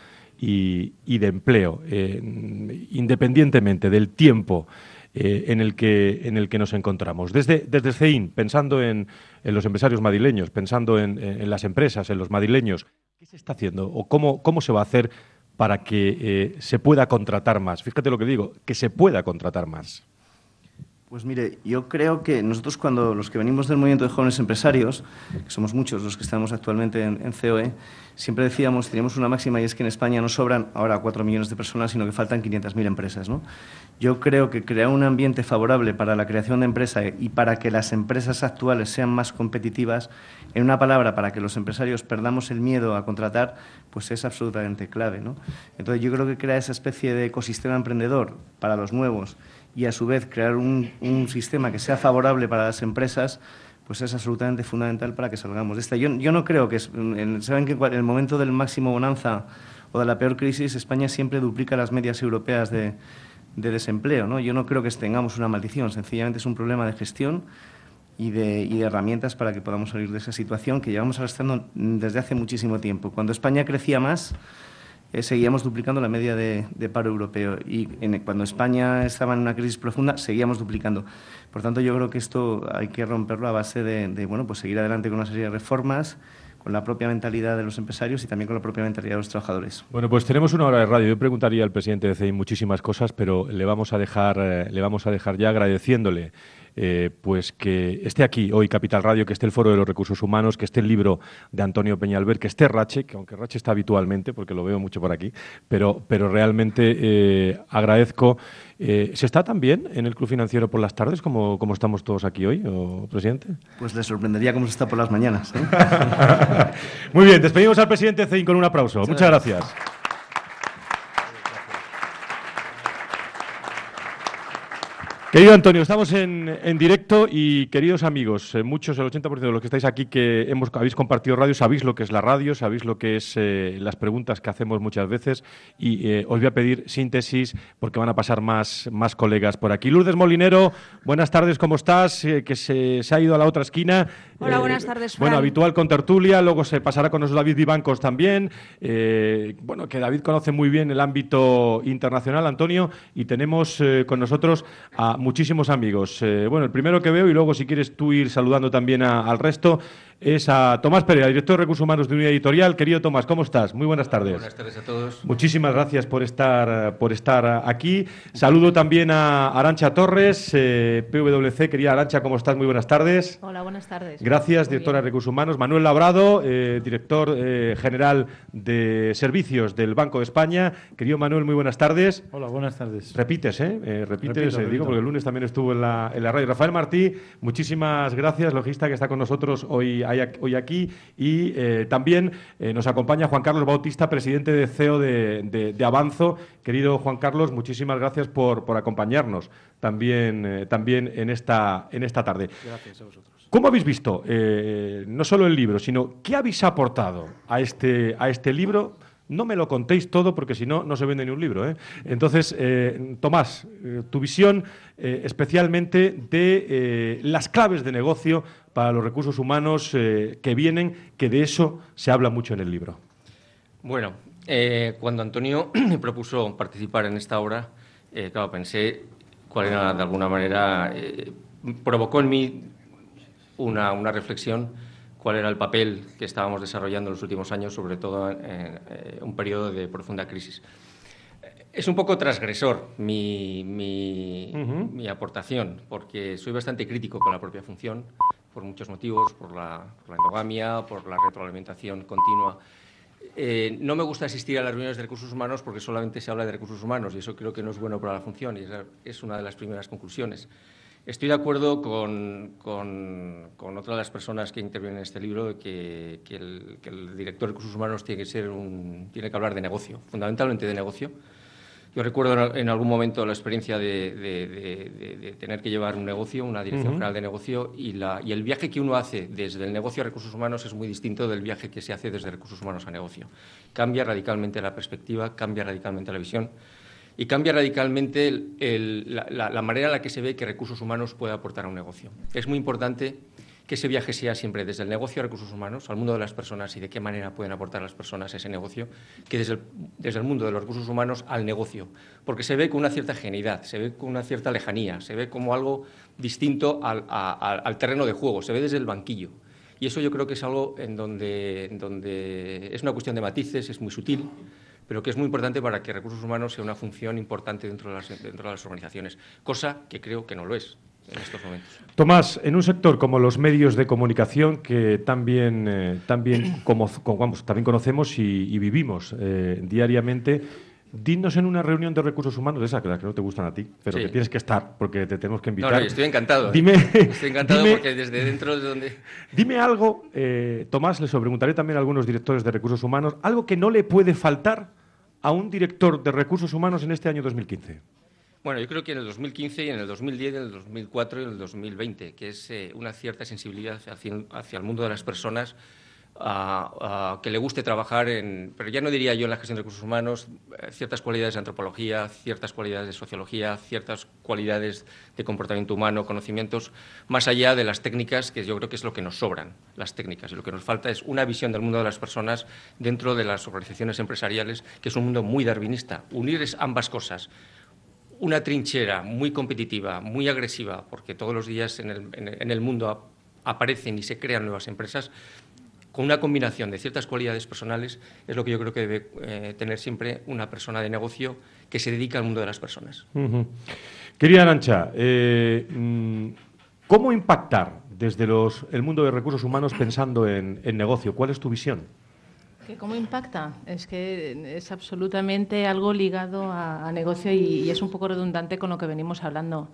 y, y de empleo, eh, independientemente del tiempo eh, en, el que, en el que nos encontramos. Desde, desde C E I N, pensando en, en los empresarios madrileños, pensando en, en las empresas, en los madrileños, ¿qué se está haciendo o cómo, cómo se va a hacer para que eh, se pueda contratar más? Fíjate lo que digo, que se pueda contratar más. Pues mire, yo creo que nosotros cuando los que venimos del movimiento de jóvenes empresarios, que somos muchos los que estamos actualmente en, en C O E, siempre decíamos, teníamos una máxima y es que en España no sobran ahora cuatro millones de personas, sino que faltan quinientas mil empresas, ¿no? Yo creo que crear un ambiente favorable para la creación de empresa y para que las empresas actuales sean más competitivas, en una palabra, para que los empresarios perdamos el miedo a contratar, pues es absolutamente clave, ¿no? Entonces yo creo que crear esa especie de ecosistema emprendedor para los nuevos y a su vez crear un, un sistema que sea favorable para las empresas, pues es absolutamente fundamental para que salgamos de esta. Yo, yo no creo que... Es, en, saben que en el momento del máximo bonanza o de la peor crisis, España siempre duplica las medias europeas de, de desempleo, ¿no? Yo no creo que tengamos una maldición, sencillamente es un problema de gestión y de, y de herramientas para que podamos salir de esa situación que llevamos arrastrando desde hace muchísimo tiempo. Cuando España crecía más, Eh, seguíamos duplicando la media de, de paro europeo y en, cuando España estaba en una crisis profunda seguíamos duplicando. Por tanto, yo creo que esto hay que romperlo a base de, de bueno, pues seguir adelante con una serie de reformas, con la propia mentalidad de los empresarios y también con la propia mentalidad de los trabajadores. Bueno, pues tenemos una hora de radio. Yo preguntaría al presidente de C E I N muchísimas cosas, pero le vamos a dejar, eh, le vamos a dejar ya agradeciéndole Eh, pues que esté aquí hoy Capital Radio, que esté el Foro de los Recursos Humanos, que esté el libro de Antonio Peñalver, que esté Rache, que aunque Rache está habitualmente, porque lo veo mucho por aquí, pero, pero realmente eh, agradezco. Eh, ¿Se está también en el Club Financiero por las tardes, como, como estamos todos aquí hoy, o, presidente? Pues le sorprendería cómo se está por las mañanas, ¿eh? Muy bien, despedimos al presidente de C E I N con un aplauso. Muchas, Muchas gracias. gracias. Querido Antonio, estamos en, en directo y, queridos amigos, eh, muchos, el ochenta por ciento de los que estáis aquí que hemos, habéis compartido radio, sabéis lo que es la radio, sabéis lo que es eh, las preguntas que hacemos muchas veces y eh, os voy a pedir síntesis porque van a pasar más, más colegas por aquí. Lourdes Molinero, buenas tardes, ¿cómo estás? Eh, que se, se ha ido a la otra esquina. Hola, eh, buenas tardes, Fran. Bueno, habitual con tertulia, luego se pasará con nosotros David Vivancos también. Eh, bueno, que David conoce muy bien el ámbito internacional, Antonio, y tenemos eh, con nosotros a muchísimos amigos. Eh, bueno, el primero que veo, y luego si quieres tú ir saludando también a, al resto, es a Tomás Pereira, director de Recursos Humanos de Unidad Editorial. Querido Tomás, ¿cómo estás? Muy buenas tardes. Buenas tardes a todos. Muchísimas gracias por estar, por estar aquí. Saludo también a Arantxa Torres, eh, P W C. Querida Arantxa, ¿cómo estás? Muy buenas tardes. Hola, buenas tardes. Gracias, Muy directora bien. de Recursos Humanos. Manuel Labrado, eh, director eh, general de Servicios del Banco de España. Querido Manuel, muy buenas tardes. Hola, buenas tardes. Repites, ¿eh? eh repites, repito, eh, repito. digo, porque el lunes también estuvo en la, en la radio. Rafael Martí, muchísimas gracias, logista que está con nosotros hoy, hoy aquí. Y eh, también eh, nos acompaña Juan Carlos Bautista, presidente de C E O de, de, de Avanzo. Querido Juan Carlos, muchísimas gracias por, por acompañarnos también, eh, también en, esta, en esta tarde. Gracias a vosotros. ¿Cómo habéis visto, eh, no solo el libro, sino qué habéis aportado a este, a este libro? No me lo contéis todo porque si no, no se vende ni un libro, ¿eh? Entonces, eh, Tomás, eh, tu visión eh, especialmente de eh, las claves de negocio para los recursos humanos eh, que vienen, que de eso se habla mucho en el libro. Bueno, eh, cuando Antonio me propuso participar en esta obra, eh, claro, pensé cuál era, de alguna manera, eh, provocó en mí una, una reflexión cuál era el papel que estábamos desarrollando en los últimos años, sobre todo en, en, en un periodo de profunda crisis. Es un poco transgresor mi, mi, uh-huh. mi aportación, porque soy bastante crítico con la propia función, por muchos motivos, por la, por la endogamia, por la retroalimentación continua. Eh, no me gusta asistir a las reuniones de recursos humanos porque solamente se habla de recursos humanos y eso creo que no es bueno para la función y esa es una de las primeras conclusiones. Estoy de acuerdo con, con, con otra de las personas que intervienen en este libro de que, que, el, que el director de recursos humanos tiene que, ser un, tiene que hablar de negocio, fundamentalmente de negocio. Yo recuerdo en algún momento la experiencia de, de, de, de, de tener que llevar un negocio, una dirección uh-huh. general de negocio, y, la, y el viaje que uno hace desde el negocio a recursos humanos es muy distinto del viaje que se hace desde recursos humanos a negocio. Cambia radicalmente la perspectiva, cambia radicalmente la visión y cambia radicalmente el, el, la, la, la manera en la que se ve que recursos humanos puede aportar a un negocio. Es muy importante que ese viaje sea siempre desde el negocio a recursos humanos, al mundo de las personas y de qué manera pueden aportar las personas a ese negocio, que desde el, desde el mundo de los recursos humanos al negocio, porque se ve con una cierta genuinidad, se ve con una cierta lejanía, se ve como algo distinto al, a, a, al terreno de juego, se ve desde el banquillo. Y eso yo creo que es algo en donde, en donde es una cuestión de matices, es muy sutil, pero que es muy importante para que recursos humanos sea una función importante dentro de las, dentro de las organizaciones, cosa que creo que no lo es en estos momentos. Tomás, en un sector como los medios de comunicación que también, eh, también, como, como, vamos, también conocemos y, y vivimos eh, diariamente, dinos en una reunión de recursos humanos, de esas que no te gustan a ti, pero sí. que tienes que estar porque te tenemos que invitar. No, no, estoy encantado. Dime, estoy encantado dime, porque desde dentro de donde... Dime algo, eh, Tomás, les preguntaré también a algunos directores de recursos humanos, algo que no le puede faltar a un director de recursos humanos en este año dos mil quince. Bueno, yo creo que en el dos mil quince y en el dos mil diez, en el dos mil cuatro y en el dos mil veinte, que es eh, una cierta sensibilidad hacia, hacia el mundo de las personas, uh, uh, que le guste trabajar en, pero ya no diría yo en la gestión de recursos humanos, eh, ciertas cualidades de antropología, ciertas cualidades de sociología, ciertas cualidades de comportamiento humano, conocimientos, más allá de las técnicas, que yo creo que es lo que nos sobran, las técnicas. Y lo que nos falta es una visión del mundo de las personas dentro de las organizaciones empresariales, que es un mundo muy darwinista. Unir es ambas cosas. Una trinchera muy competitiva, muy agresiva, porque todos los días en el, en el mundo ap aparecen y se crean nuevas empresas, con una combinación de ciertas cualidades personales, es lo que yo creo que debe eh, tener siempre una persona de negocio que se dedica al mundo de las personas. Uh-huh. Querida Arantxa, eh, ¿cómo impactar desde los, el mundo de recursos humanos pensando en, en negocio? ¿Cuál es tu visión? ¿Cómo impacta? Es que es absolutamente algo ligado a, a negocio y, y es un poco redundante con lo que venimos hablando.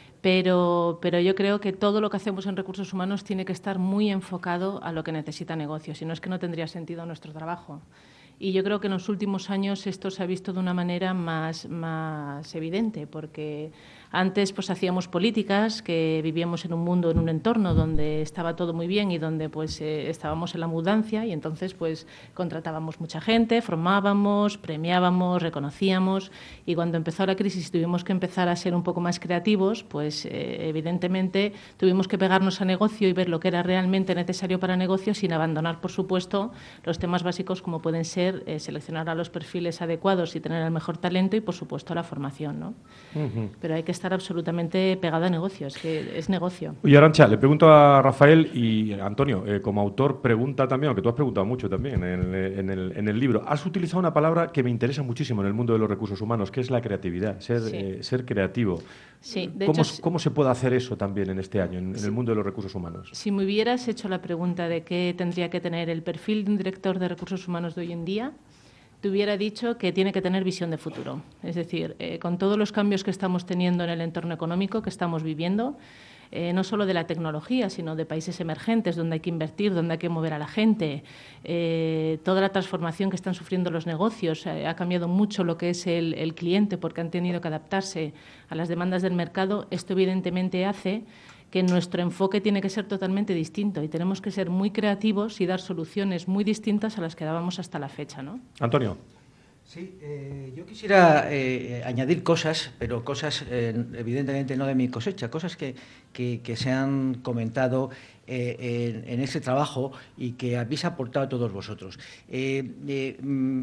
Pero, pero yo creo que todo lo que hacemos en recursos humanos tiene que estar muy enfocado a lo que necesita negocio, si no es que no tendría sentido nuestro trabajo. Y yo creo que en los últimos años esto se ha visto de una manera más, más evidente, porque antes pues hacíamos políticas, que vivíamos en un mundo, en un entorno donde estaba todo muy bien y donde pues eh, estábamos en la mudancia y entonces pues contratábamos mucha gente, formábamos, premiábamos, reconocíamos y cuando empezó la crisis tuvimos que empezar a ser un poco más creativos, pues eh, evidentemente tuvimos que pegarnos a negocio y ver lo que era realmente necesario para negocio sin abandonar, por supuesto, los temas básicos como pueden ser Eh, seleccionar a los perfiles adecuados y tener el mejor talento y, por supuesto, la formación, ¿no? Uh-huh. Pero hay que estar absolutamente pegado a negocio, es que es negocio. Oye, Arantxa, le pregunto a Rafael y a Antonio, eh, como autor, pregunta también, aunque tú has preguntado mucho también en el, en, el, en el libro, has utilizado una palabra que me interesa muchísimo en el mundo de los recursos humanos, que es la creatividad, ser, sí. eh, ser creativo. Sí, de ¿Cómo, hecho, ¿Cómo se puede hacer eso también en este año, en, sí. en el mundo de los recursos humanos? Si me hubieras hecho la pregunta de qué tendría que tener el perfil de un director de recursos humanos de hoy en día, te hubiera dicho que tiene que tener visión de futuro. Es decir, eh, con todos los cambios que estamos teniendo en el entorno económico que estamos viviendo, eh, no solo de la tecnología, sino de países emergentes donde hay que invertir, donde hay que mover a la gente, eh, toda la transformación que están sufriendo los negocios, eh, ha cambiado mucho lo que es el, el cliente porque han tenido que adaptarse a las demandas del mercado. Esto evidentemente hace que nuestro enfoque tiene que ser totalmente distinto y tenemos que ser muy creativos y dar soluciones muy distintas a las que dábamos hasta la fecha, ¿no? Antonio. Sí, eh, yo quisiera eh, añadir cosas, pero cosas eh, evidentemente no de mi cosecha, cosas que, que, que se han comentado eh, en, en este trabajo y que habéis aportado todos vosotros. Eh, eh, mm,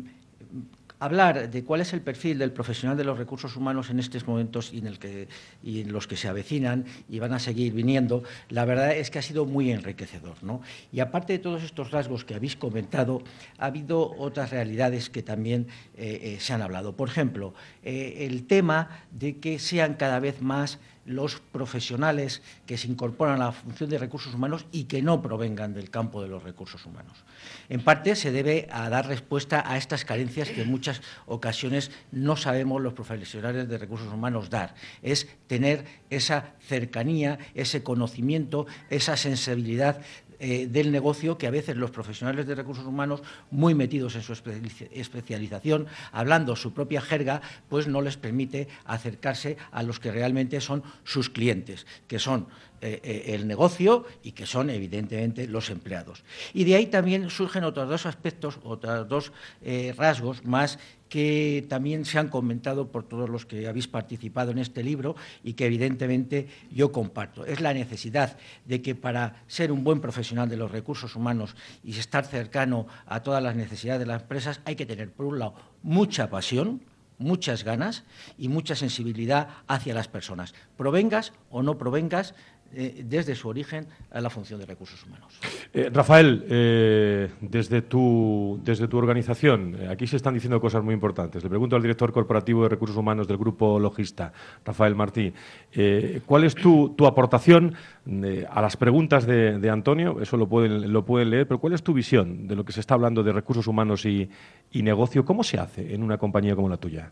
Hablar de cuál es el perfil del profesional de los recursos humanos en estos momentos y en, el que, y en los que se avecinan y van a seguir viniendo, la verdad es que ha sido muy enriquecedor, ¿no? Y aparte de todos estos rasgos que habéis comentado, ha habido otras realidades que también eh, eh, se han hablado. Por ejemplo, eh, el tema de que sean cada vez más los profesionales que se incorporan a la función de recursos humanos y que no provengan del campo de los recursos humanos. En parte se debe a dar respuesta a estas carencias que en muchas ocasiones no sabemos los profesionales de recursos humanos dar. Es tener esa cercanía, ese conocimiento, esa sensibilidad Eh, del negocio que a veces los profesionales de recursos humanos, muy metidos en su especialización, hablando su propia jerga, pues no les permite acercarse a los que realmente son sus clientes, que son eh, eh, el negocio y que son evidentemente los empleados. Y de ahí también surgen otros dos aspectos, otros dos eh, rasgos más que también se han comentado por todos los que habéis participado en este libro y que evidentemente yo comparto. Es la necesidad de que para ser un buen profesional de los recursos humanos y estar cercano a todas las necesidades de las empresas hay que tener, por un lado, mucha pasión, muchas ganas y mucha sensibilidad hacia las personas, provengas o no provengas eh, desde su origen a la función de recursos humanos. Eh, Rafael, eh, desde, tu, desde tu organización, eh, aquí se están diciendo cosas muy importantes. Le pregunto al director corporativo de recursos humanos del Grupo Logista, Rafael Martí, eh, ¿cuál es tu, tu aportación eh, a las preguntas de, de Antonio? Eso lo pueden, lo pueden leer, pero ¿cuál es tu visión de lo que se está hablando de recursos humanos y, y negocio? ¿Cómo se hace en una compañía como la tuya?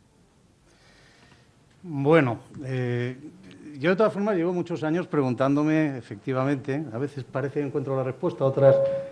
Bueno, eh, yo de todas formas llevo muchos años preguntándome, efectivamente, a veces parece que encuentro la respuesta, otras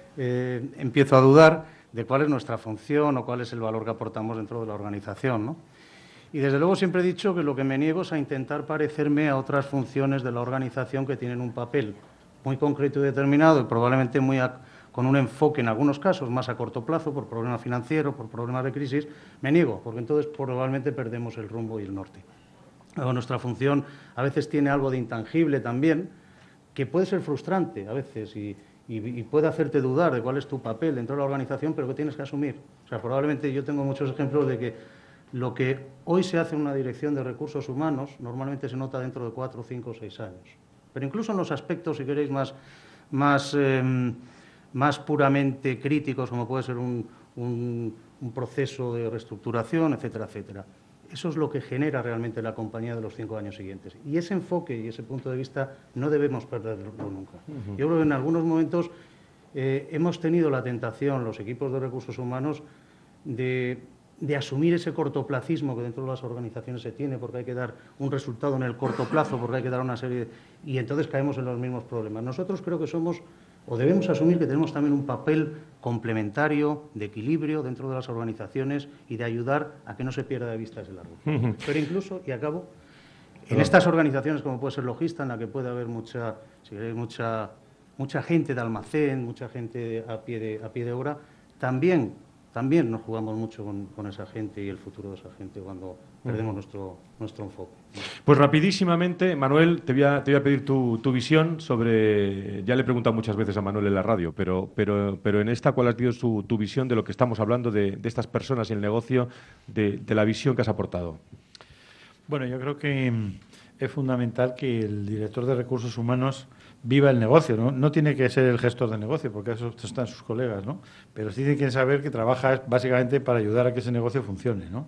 eh, empiezo a dudar de cuál es nuestra función o cuál es el valor que aportamos dentro de la organización, ¿no? Y desde luego siempre he dicho que lo que me niego es a intentar parecerme a otras funciones de la organización que tienen un papel muy concreto y determinado y probablemente muy a, con un enfoque en algunos casos más a corto plazo por problemas financieros, por problemas de crisis. Me niego, porque entonces probablemente perdemos el rumbo y el norte. Luego, nuestra función a veces tiene algo de intangible también, que puede ser frustrante a veces y, y, y puede hacerte dudar de cuál es tu papel dentro de la organización, pero que tienes que asumir. O sea, probablemente yo tengo muchos ejemplos de que lo que hoy se hace en una dirección de recursos humanos normalmente se nota dentro de cuatro, cinco o seis años. Pero incluso en los aspectos, si queréis, más, más, eh, más puramente críticos, como puede ser un, un, un proceso de reestructuración, etcétera, etcétera. Eso es lo que genera realmente la compañía de los cinco años siguientes. Y ese enfoque y ese punto de vista no debemos perderlo nunca. Uh-huh. Yo creo que en algunos momentos eh, hemos tenido la tentación, los equipos de recursos humanos, de, de asumir ese cortoplacismo que dentro de las organizaciones se tiene, porque hay que dar un resultado en el corto plazo, porque hay que dar una serie de... Y entonces caemos en los mismos problemas. Nosotros creo que somos, o debemos asumir que tenemos también un papel complementario, de equilibrio dentro de las organizaciones y de ayudar a que no se pierda de vista ese largo. Uh-huh. Pero incluso, y acabo, en estas organizaciones como puede ser Logista, en la que puede haber mucha, si queréis, mucha, mucha gente de almacén, mucha gente a pie de, a pie de obra, también, también nos jugamos mucho con, con esa gente y el futuro de esa gente cuando perdemos uh-huh. nuestro, nuestro enfoque. Pues rapidísimamente, Manuel, te voy a, te voy a pedir tu, tu visión sobre... Ya le he preguntado muchas veces a Manuel en la radio, pero, pero, pero en esta, ¿cuál ha sido su, tu visión de lo que estamos hablando, de, de estas personas y el negocio, de, de la visión que has aportado? Bueno, yo creo que es fundamental que el director de recursos humanos viva el negocio, ¿no? No tiene que ser el gestor de negocio, porque eso están sus colegas, ¿no? Pero sí tiene que saber que trabaja básicamente para ayudar a que ese negocio funcione, ¿no?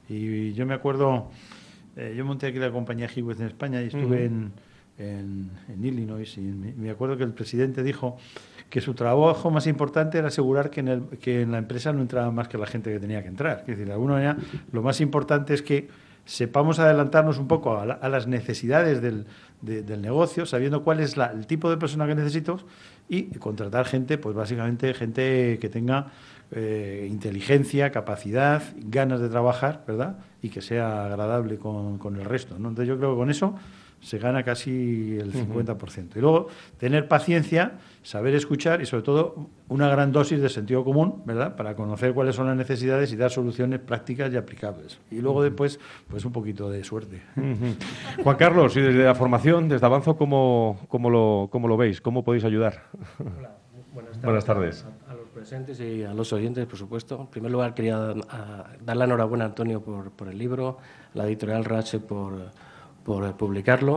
Y yo me acuerdo, eh, yo monté aquí la compañía Hewitt en España y estuve uh-huh. en, en, en Illinois y me acuerdo que el presidente dijo que su trabajo más importante era asegurar que en, el, que en la empresa no entraba más que la gente que tenía que entrar. Es decir, de alguna manera, lo más importante es que sepamos adelantarnos un poco a, la, a las necesidades del, de, del negocio, sabiendo cuál es la, el tipo de persona que necesito y contratar gente, pues básicamente gente que tenga eh, inteligencia, capacidad, ganas de trabajar, ¿verdad? Y que sea agradable con, con el resto, ¿no? Entonces yo creo que con eso se gana casi el cincuenta por ciento. Uh-huh. Y luego tener paciencia, saber escuchar y sobre todo una gran dosis de sentido común, ¿verdad? Para conocer cuáles son las necesidades y dar soluciones prácticas y aplicables. Y luego uh-huh. después, pues un poquito de suerte. Uh-huh. Juan Carlos, y desde la formación, desde Avanzo, ¿cómo, cómo, lo, cómo lo veis? ¿Cómo podéis ayudar? Hola, buenas tardes. Buenas tardes. A, a los presentes y a los oyentes, por supuesto. En primer lugar, quería a, dar la enhorabuena a Antonio por, por el libro, a la editorial Rache por... por publicarlo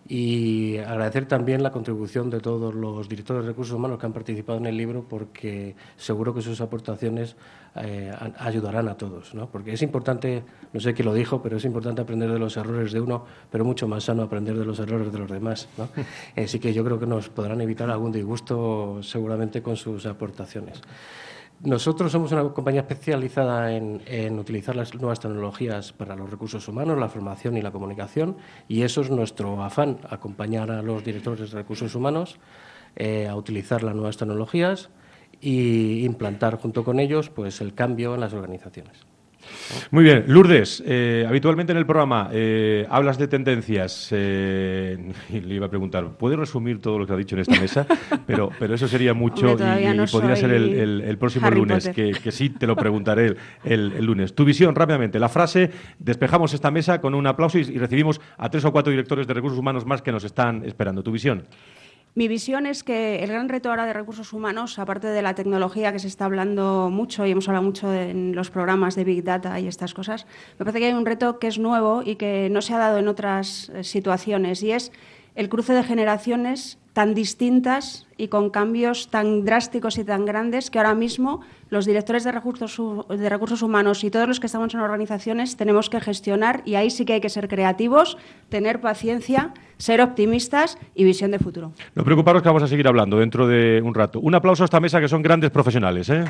Y agradecer también la contribución de todos los directores de recursos humanos que han participado en el libro, porque seguro que sus aportaciones eh, ayudarán a todos, ¿no? Porque es importante, no sé quién lo dijo, pero es importante aprender de los errores de uno, pero mucho más sano aprender de los errores de los demás, ¿no? Así que yo creo que nos podrán evitar algún disgusto seguramente con sus aportaciones. Nosotros somos una compañía especializada en, en utilizar las nuevas tecnologías para los recursos humanos, la formación y la comunicación, y eso es nuestro afán, acompañar a los directores de recursos humanos eh, a utilizar las nuevas tecnologías e implantar junto con ellos pues, el cambio en las organizaciones. Muy bien, Lourdes, eh, habitualmente en el programa eh, hablas de tendencias eh, y le iba a preguntar, ¿puedes resumir todo lo que ha dicho en esta mesa? Pero, pero eso sería mucho. Hombre, y, no y podría ser el, el, el próximo Harry lunes, que, que sí te lo preguntaré el, el, el lunes. Tu visión, rápidamente, la frase, despejamos esta mesa con un aplauso y, y recibimos a tres o cuatro directores de recursos humanos más que nos están esperando. Tu visión. Mi visión es que el gran reto ahora de recursos humanos, aparte de la tecnología que se está hablando mucho y hemos hablado mucho en los programas de Big Data y estas cosas, me parece que hay un reto que es nuevo y que no se ha dado en otras situaciones, y es el cruce de generaciones tan distintas y con cambios tan drásticos y tan grandes que ahora mismo los directores de recursos, de recursos humanos y todos los que estamos en organizaciones tenemos que gestionar, y ahí sí que hay que ser creativos, tener paciencia, ser optimistas y visión de futuro. No preocuparos que vamos a seguir hablando dentro de un rato. Un aplauso a esta mesa, que son grandes profesionales, ¿eh?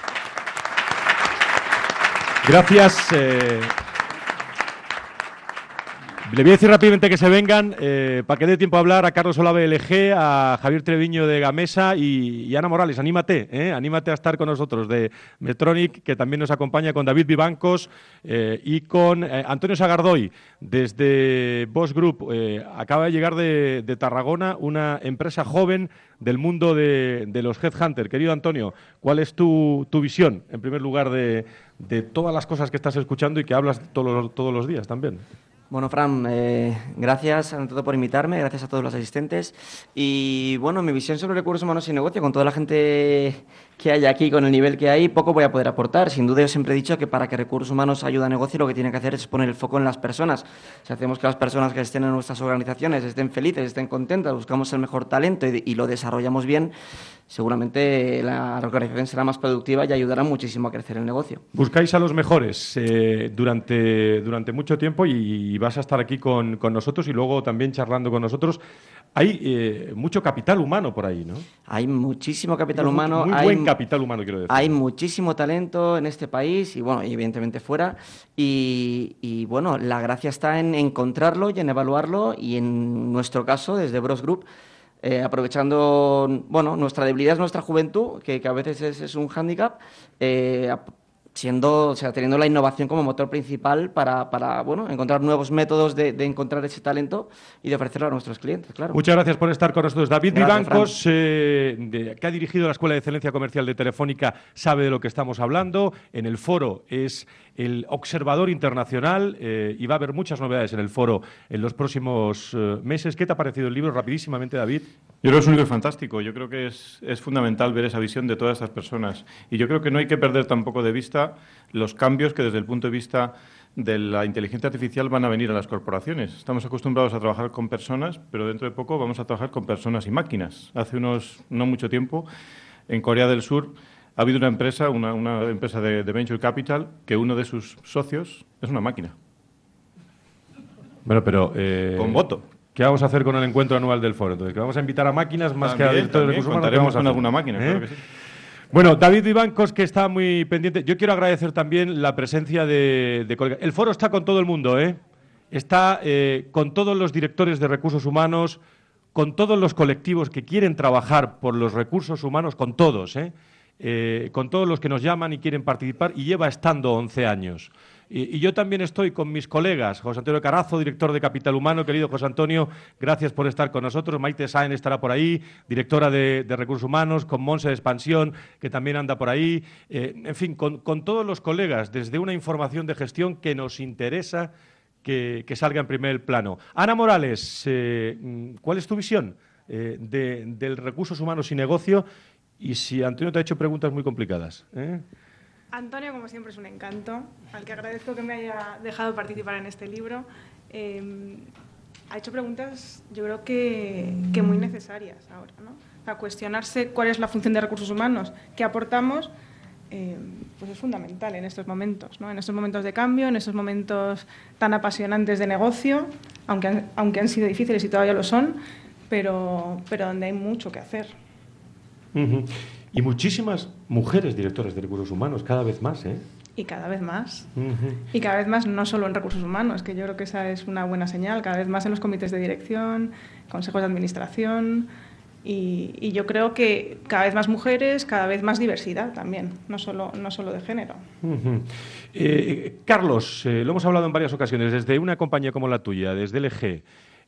Gracias. Eh... Le voy a decir rápidamente que se vengan, eh, para que dé tiempo a hablar, a Carlos Olave de L G, a Javier Treviño de Gamesa y, y Ana Morales. Anímate, eh, anímate a estar con nosotros, de Medtronic, que también nos acompaña, con David Vivancos eh, y con eh, Antonio Sagardoy, desde Bosch Group. Eh, acaba de llegar de, de Tarragona, una empresa joven del mundo de, de los headhunters. Querido Antonio, ¿cuál es tu, tu visión, en primer lugar, de, de todas las cosas que estás escuchando y que hablas todos, todos los días también? Bueno, Fran, eh, gracias ante todo por invitarme, gracias a todos los asistentes. Y bueno, mi visión sobre recursos humanos y negocio, con toda la gente que hay aquí, con el nivel que hay, poco voy a poder aportar. Sin duda, yo siempre he dicho que para que recursos humanos ayude a negocio, lo que tiene que hacer es poner el foco en las personas. Si hacemos que las personas que estén en nuestras organizaciones estén felices, estén contentas, buscamos el mejor talento y, y lo desarrollamos bien, seguramente la organización será más productiva y ayudará muchísimo a crecer el negocio. Buscáis a los mejores eh, durante, durante mucho tiempo y vas a estar aquí con, con nosotros y luego también charlando con nosotros. Hay eh, mucho capital humano por ahí, ¿no? Hay muchísimo capital muy, humano. Muy hay, buen capital humano, quiero decir. Hay muchísimo talento en este país y, bueno, y evidentemente fuera. Y, y, bueno, la gracia está en encontrarlo y en evaluarlo, y en nuestro caso, desde Bosch Group, Eh, aprovechando, bueno, nuestra debilidad es nuestra juventud, que, que a veces es, es un hándicap, eh, siendo, o sea, teniendo la innovación como motor principal para, para bueno, encontrar nuevos métodos de, de encontrar ese talento y de ofrecerlo a nuestros clientes, claro. Muchas gracias por estar con nosotros. David Gracias, Vivancos, eh, de, que ha dirigido la Escuela de Excelencia Comercial de Telefónica, sabe de lo que estamos hablando. En el foro es el observador internacional eh, y va a haber muchas novedades en el foro en los próximos eh, meses. ¿Qué te ha parecido el libro? Rapidísimamente, David. Yo creo que es un libro fantástico. Yo creo que es, es fundamental ver esa visión de todas estas personas. Y yo creo que no hay que perder tampoco de vista los cambios que desde el punto de vista de la inteligencia artificial van a venir a las corporaciones. Estamos acostumbrados a trabajar con personas, pero dentro de poco vamos a trabajar con personas y máquinas. Hace unos no mucho tiempo, en Corea del Sur, ha habido una empresa, una, una empresa de, de Venture Capital, que uno de sus socios es una máquina. Bueno, pero... Eh, con voto. ¿Qué vamos a hacer con el encuentro anual del foro? Entonces, ¿que vamos a invitar a máquinas más también, que a directores de recursos humanos? Contaremos con alguna máquina, ¿eh? Claro que sí. Bueno, David Vivancos, que está muy pendiente. Yo quiero agradecer también la presencia de, de colegas. El foro está con todo el mundo, ¿eh? Está eh, con todos los directores de recursos humanos, con todos los colectivos que quieren trabajar por los recursos humanos, con todos, ¿eh? Eh, con todos los que nos llaman y quieren participar, y lleva estando once años. Y, y yo también estoy con mis colegas, José Antonio Carazo, director de Capital Humano. Querido José Antonio, gracias por estar con nosotros. Maite Sáenz estará por ahí, directora de, de Recursos Humanos, con Monse de Expansión, que también anda por ahí. Eh, en fin, con, con todos los colegas, desde una información de gestión que nos interesa que, que salga en primer plano. Ana Morales, eh, ¿cuál es tu visión eh, de, del recursos humanos y negocio? Y si Antonio te ha hecho preguntas muy complicadas, ¿eh? Antonio, como siempre, es un encanto, al que agradezco que me haya dejado participar en este libro. Eh, ha hecho preguntas, yo creo que, que muy necesarias ahora, ¿no? O sea, cuestionarse cuál es la función de recursos humanos, qué aportamos, eh, pues es fundamental en estos momentos, ¿no? En estos momentos de cambio, en estos momentos tan apasionantes de negocio, aunque han, aunque han sido difíciles y todavía lo son, pero, pero donde hay mucho que hacer. Uh-huh. Y muchísimas mujeres directoras de recursos humanos, cada vez más, ¿eh? Y cada vez más. Uh-huh. Y cada vez más no solo en recursos humanos, que yo creo que esa es una buena señal, cada vez más en los comités de dirección, consejos de administración, y, y yo creo que cada vez más mujeres, cada vez más diversidad también, no solo, no solo de género. Uh-huh. eh, Carlos, eh, lo hemos hablado en varias ocasiones, desde una compañía como la tuya, desde L G,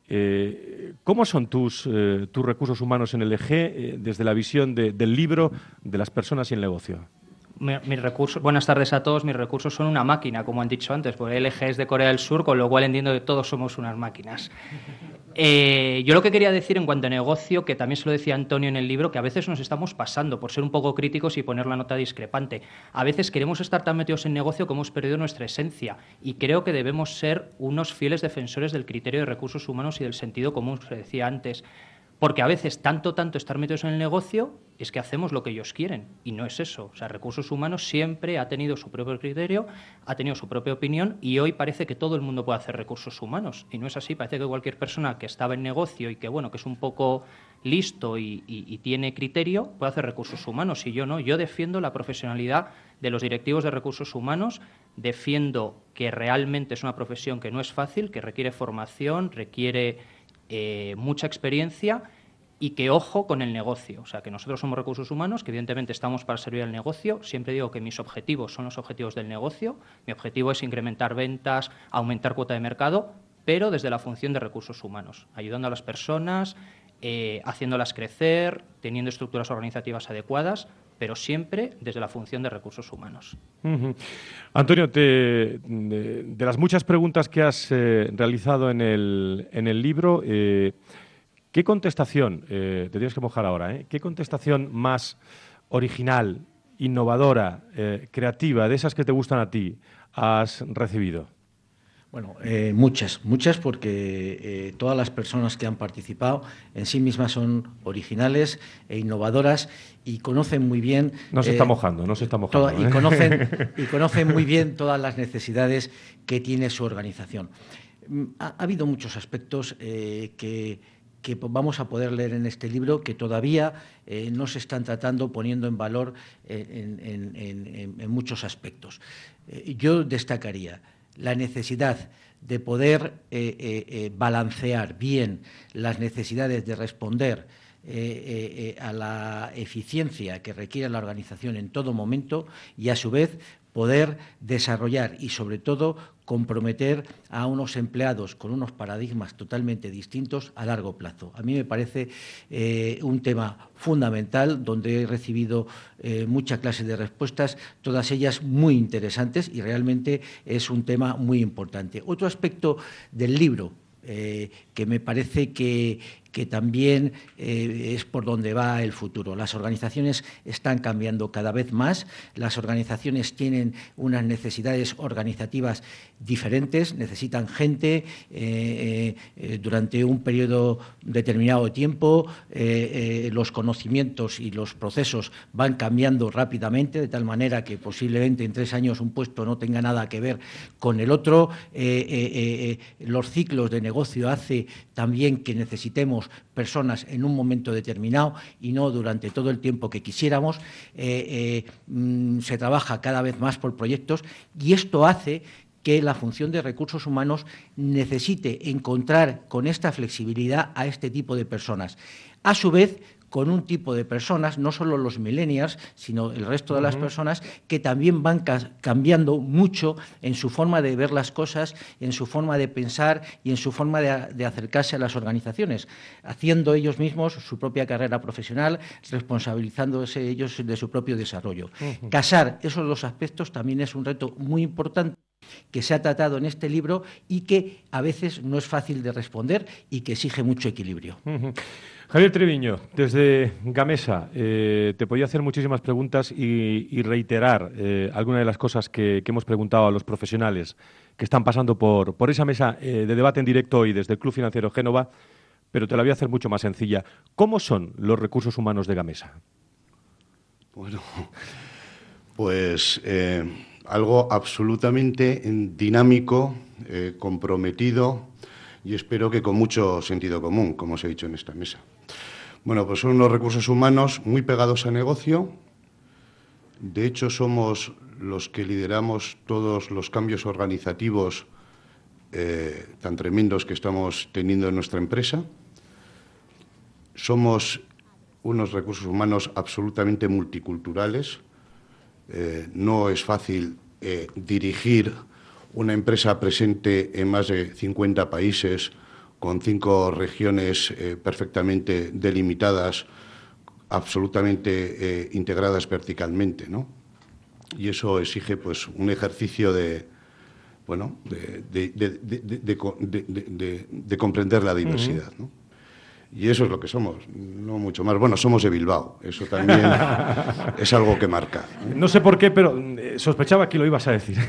eh, ¿cómo son tus, eh, tus recursos humanos en L G eh, desde la visión de, del libro de las personas y el negocio? Mis recursos, buenas tardes a todos. Mis recursos son una máquina, como han dicho antes, porque L G es de Corea del Sur, con lo cual entiendo que todos somos unas máquinas. Eh, yo lo que quería decir en cuanto a negocio, que también se lo decía Antonio en el libro, que a veces nos estamos pasando por ser un poco críticos y poner la nota discrepante. A veces queremos estar tan metidos en negocio que hemos perdido nuestra esencia, y creo que debemos ser unos fieles defensores del criterio de recursos humanos y del sentido común, se decía antes. Porque a veces tanto, tanto estar metidos en el negocio es que hacemos lo que ellos quieren, y no es eso. O sea, recursos humanos siempre ha tenido su propio criterio, ha tenido su propia opinión, y hoy parece que todo el mundo puede hacer recursos humanos. Y no es así. Parece que cualquier persona que estaba en negocio y que, bueno, que es un poco listo y, y, y tiene criterio, puede hacer recursos humanos. Y yo no. Yo defiendo la profesionalidad de los directivos de recursos humanos, defiendo que realmente es una profesión que no es fácil, que requiere formación, requiere Eh, mucha experiencia, y que ojo con el negocio. O sea, que nosotros somos recursos humanos, que evidentemente estamos para servir al negocio. Siempre digo que mis objetivos son los objetivos del negocio. Mi objetivo es incrementar ventas, aumentar cuota de mercado, pero desde la función de recursos humanos, ayudando a las personas, eh, haciéndolas crecer, teniendo estructuras organizativas adecuadas, pero siempre desde la función de recursos humanos. Uh-huh. Antonio, te, de, de las muchas preguntas que has eh, realizado en el, en el libro, eh, ¿qué contestación, eh, te tienes que mojar ahora, ¿eh? ¿qué contestación más original, innovadora, eh, creativa, de esas que te gustan a ti, has recibido? Bueno, eh, muchas, muchas porque eh, todas las personas que han participado en sí mismas son originales e innovadoras y conocen muy bien... No se eh, está mojando, no se está mojando. Toda, ¿eh? y, conocen, y conocen muy bien todas las necesidades que tiene su organización. Ha, ha habido muchos aspectos eh, que... que vamos a poder leer en este libro que todavía eh, no se están tratando, poniendo en valor en, en, en, en muchos aspectos. Eh, yo destacaría la necesidad de poder eh, eh, balancear bien las necesidades de responder eh, eh, a la eficiencia que requiere la organización en todo momento, y a su vez poder desarrollar y, sobre todo, comprometer a unos empleados con unos paradigmas totalmente distintos a largo plazo. A mí me parece eh, un tema fundamental, donde he recibido eh, muchas clases de respuestas, todas ellas muy interesantes, y realmente es un tema muy importante. Otro aspecto del libro eh, que me parece que, que también eh, es por donde va el futuro. Las organizaciones están cambiando cada vez más, las organizaciones tienen unas necesidades organizativas diferentes, necesitan gente eh, eh, durante un periodo determinado de tiempo, eh, eh, los conocimientos y los procesos van cambiando rápidamente, de tal manera que posiblemente en tres años un puesto no tenga nada que ver con el otro. Eh, eh, eh, los ciclos de negocio hace también que necesitemos personas en un momento determinado y no durante todo el tiempo que quisiéramos. Eh, eh, mm, se trabaja cada vez más por proyectos, y esto hace que la función de recursos humanos necesite encontrar con esta flexibilidad a este tipo de personas. A su vez, con un tipo de personas, no solo los millennials, sino el resto de las uh-huh. personas, que también van ca- cambiando mucho en su forma de ver las cosas, en su forma de pensar y en su forma de, de acercarse a las organizaciones, haciendo ellos mismos su propia carrera profesional, responsabilizándose ellos de su propio desarrollo. Uh-huh. Casar esos dos aspectos también es un reto muy importante, que se ha tratado en este libro y que a veces no es fácil de responder y que exige mucho equilibrio. Uh-huh. Javier Treviño, desde Gamesa, eh, te podía hacer muchísimas preguntas y, y reiterar eh, algunas de las cosas que, que hemos preguntado a los profesionales que están pasando por, por esa mesa eh, de debate en directo hoy desde el Club Financiero Génova, pero te la voy a hacer mucho más sencilla. ¿Cómo son los recursos humanos de Gamesa? Bueno, pues eh, algo absolutamente dinámico, eh, comprometido y espero que con mucho sentido común, como os he dicho en esta mesa. Bueno, pues son unos recursos humanos muy pegados al negocio. De hecho, somos los que lideramos todos los cambios organizativos eh, tan tremendos que estamos teniendo en nuestra empresa. Somos unos recursos humanos absolutamente multiculturales. Eh, no es fácil eh, dirigir una empresa presente en más de cincuenta países, con cinco regiones eh, perfectamente delimitadas, absolutamente eh, integradas verticalmente, ¿no? Y eso exige, pues, un ejercicio de, bueno, de, de, de, de, de, de, de, de comprender la diversidad, ¿no? Y eso es lo que somos, no mucho más. Bueno, somos de Bilbao, eso también es algo que marca. No sé por qué, pero sospechaba que lo ibas a decir.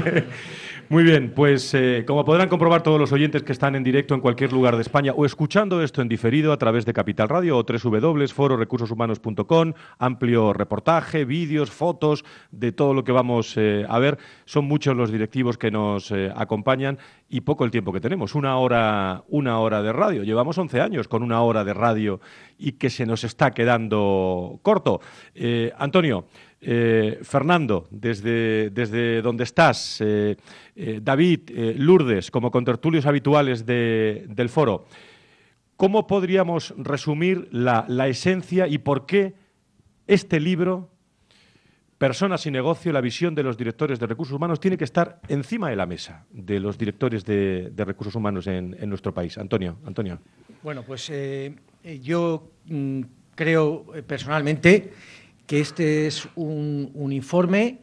Muy bien, pues eh, como podrán comprobar todos los oyentes que están en directo en cualquier lugar de España o escuchando esto en diferido a través de Capital Radio o doble u doble u doble u punto foro recursos humanos punto com, amplio reportaje, vídeos, fotos de todo lo que vamos eh, a ver. Son muchos los directivos que nos eh, acompañan y poco el tiempo que tenemos. Una hora, una hora de radio. Llevamos once años con una hora de radio y que se nos está quedando corto. Eh, Antonio, Eh, Fernando, desde, desde donde estás, eh, eh, David, eh, Lourdes, como contertulios habituales de, del foro, ¿cómo podríamos resumir la, la esencia y por qué este libro, Personas y Negocio, la visión de los directores de recursos humanos, tiene que estar encima de la mesa de los directores de, de recursos humanos en, en nuestro país? Antonio, Antonio. Bueno, pues eh, yo mm, creo eh, personalmente que este es un, un informe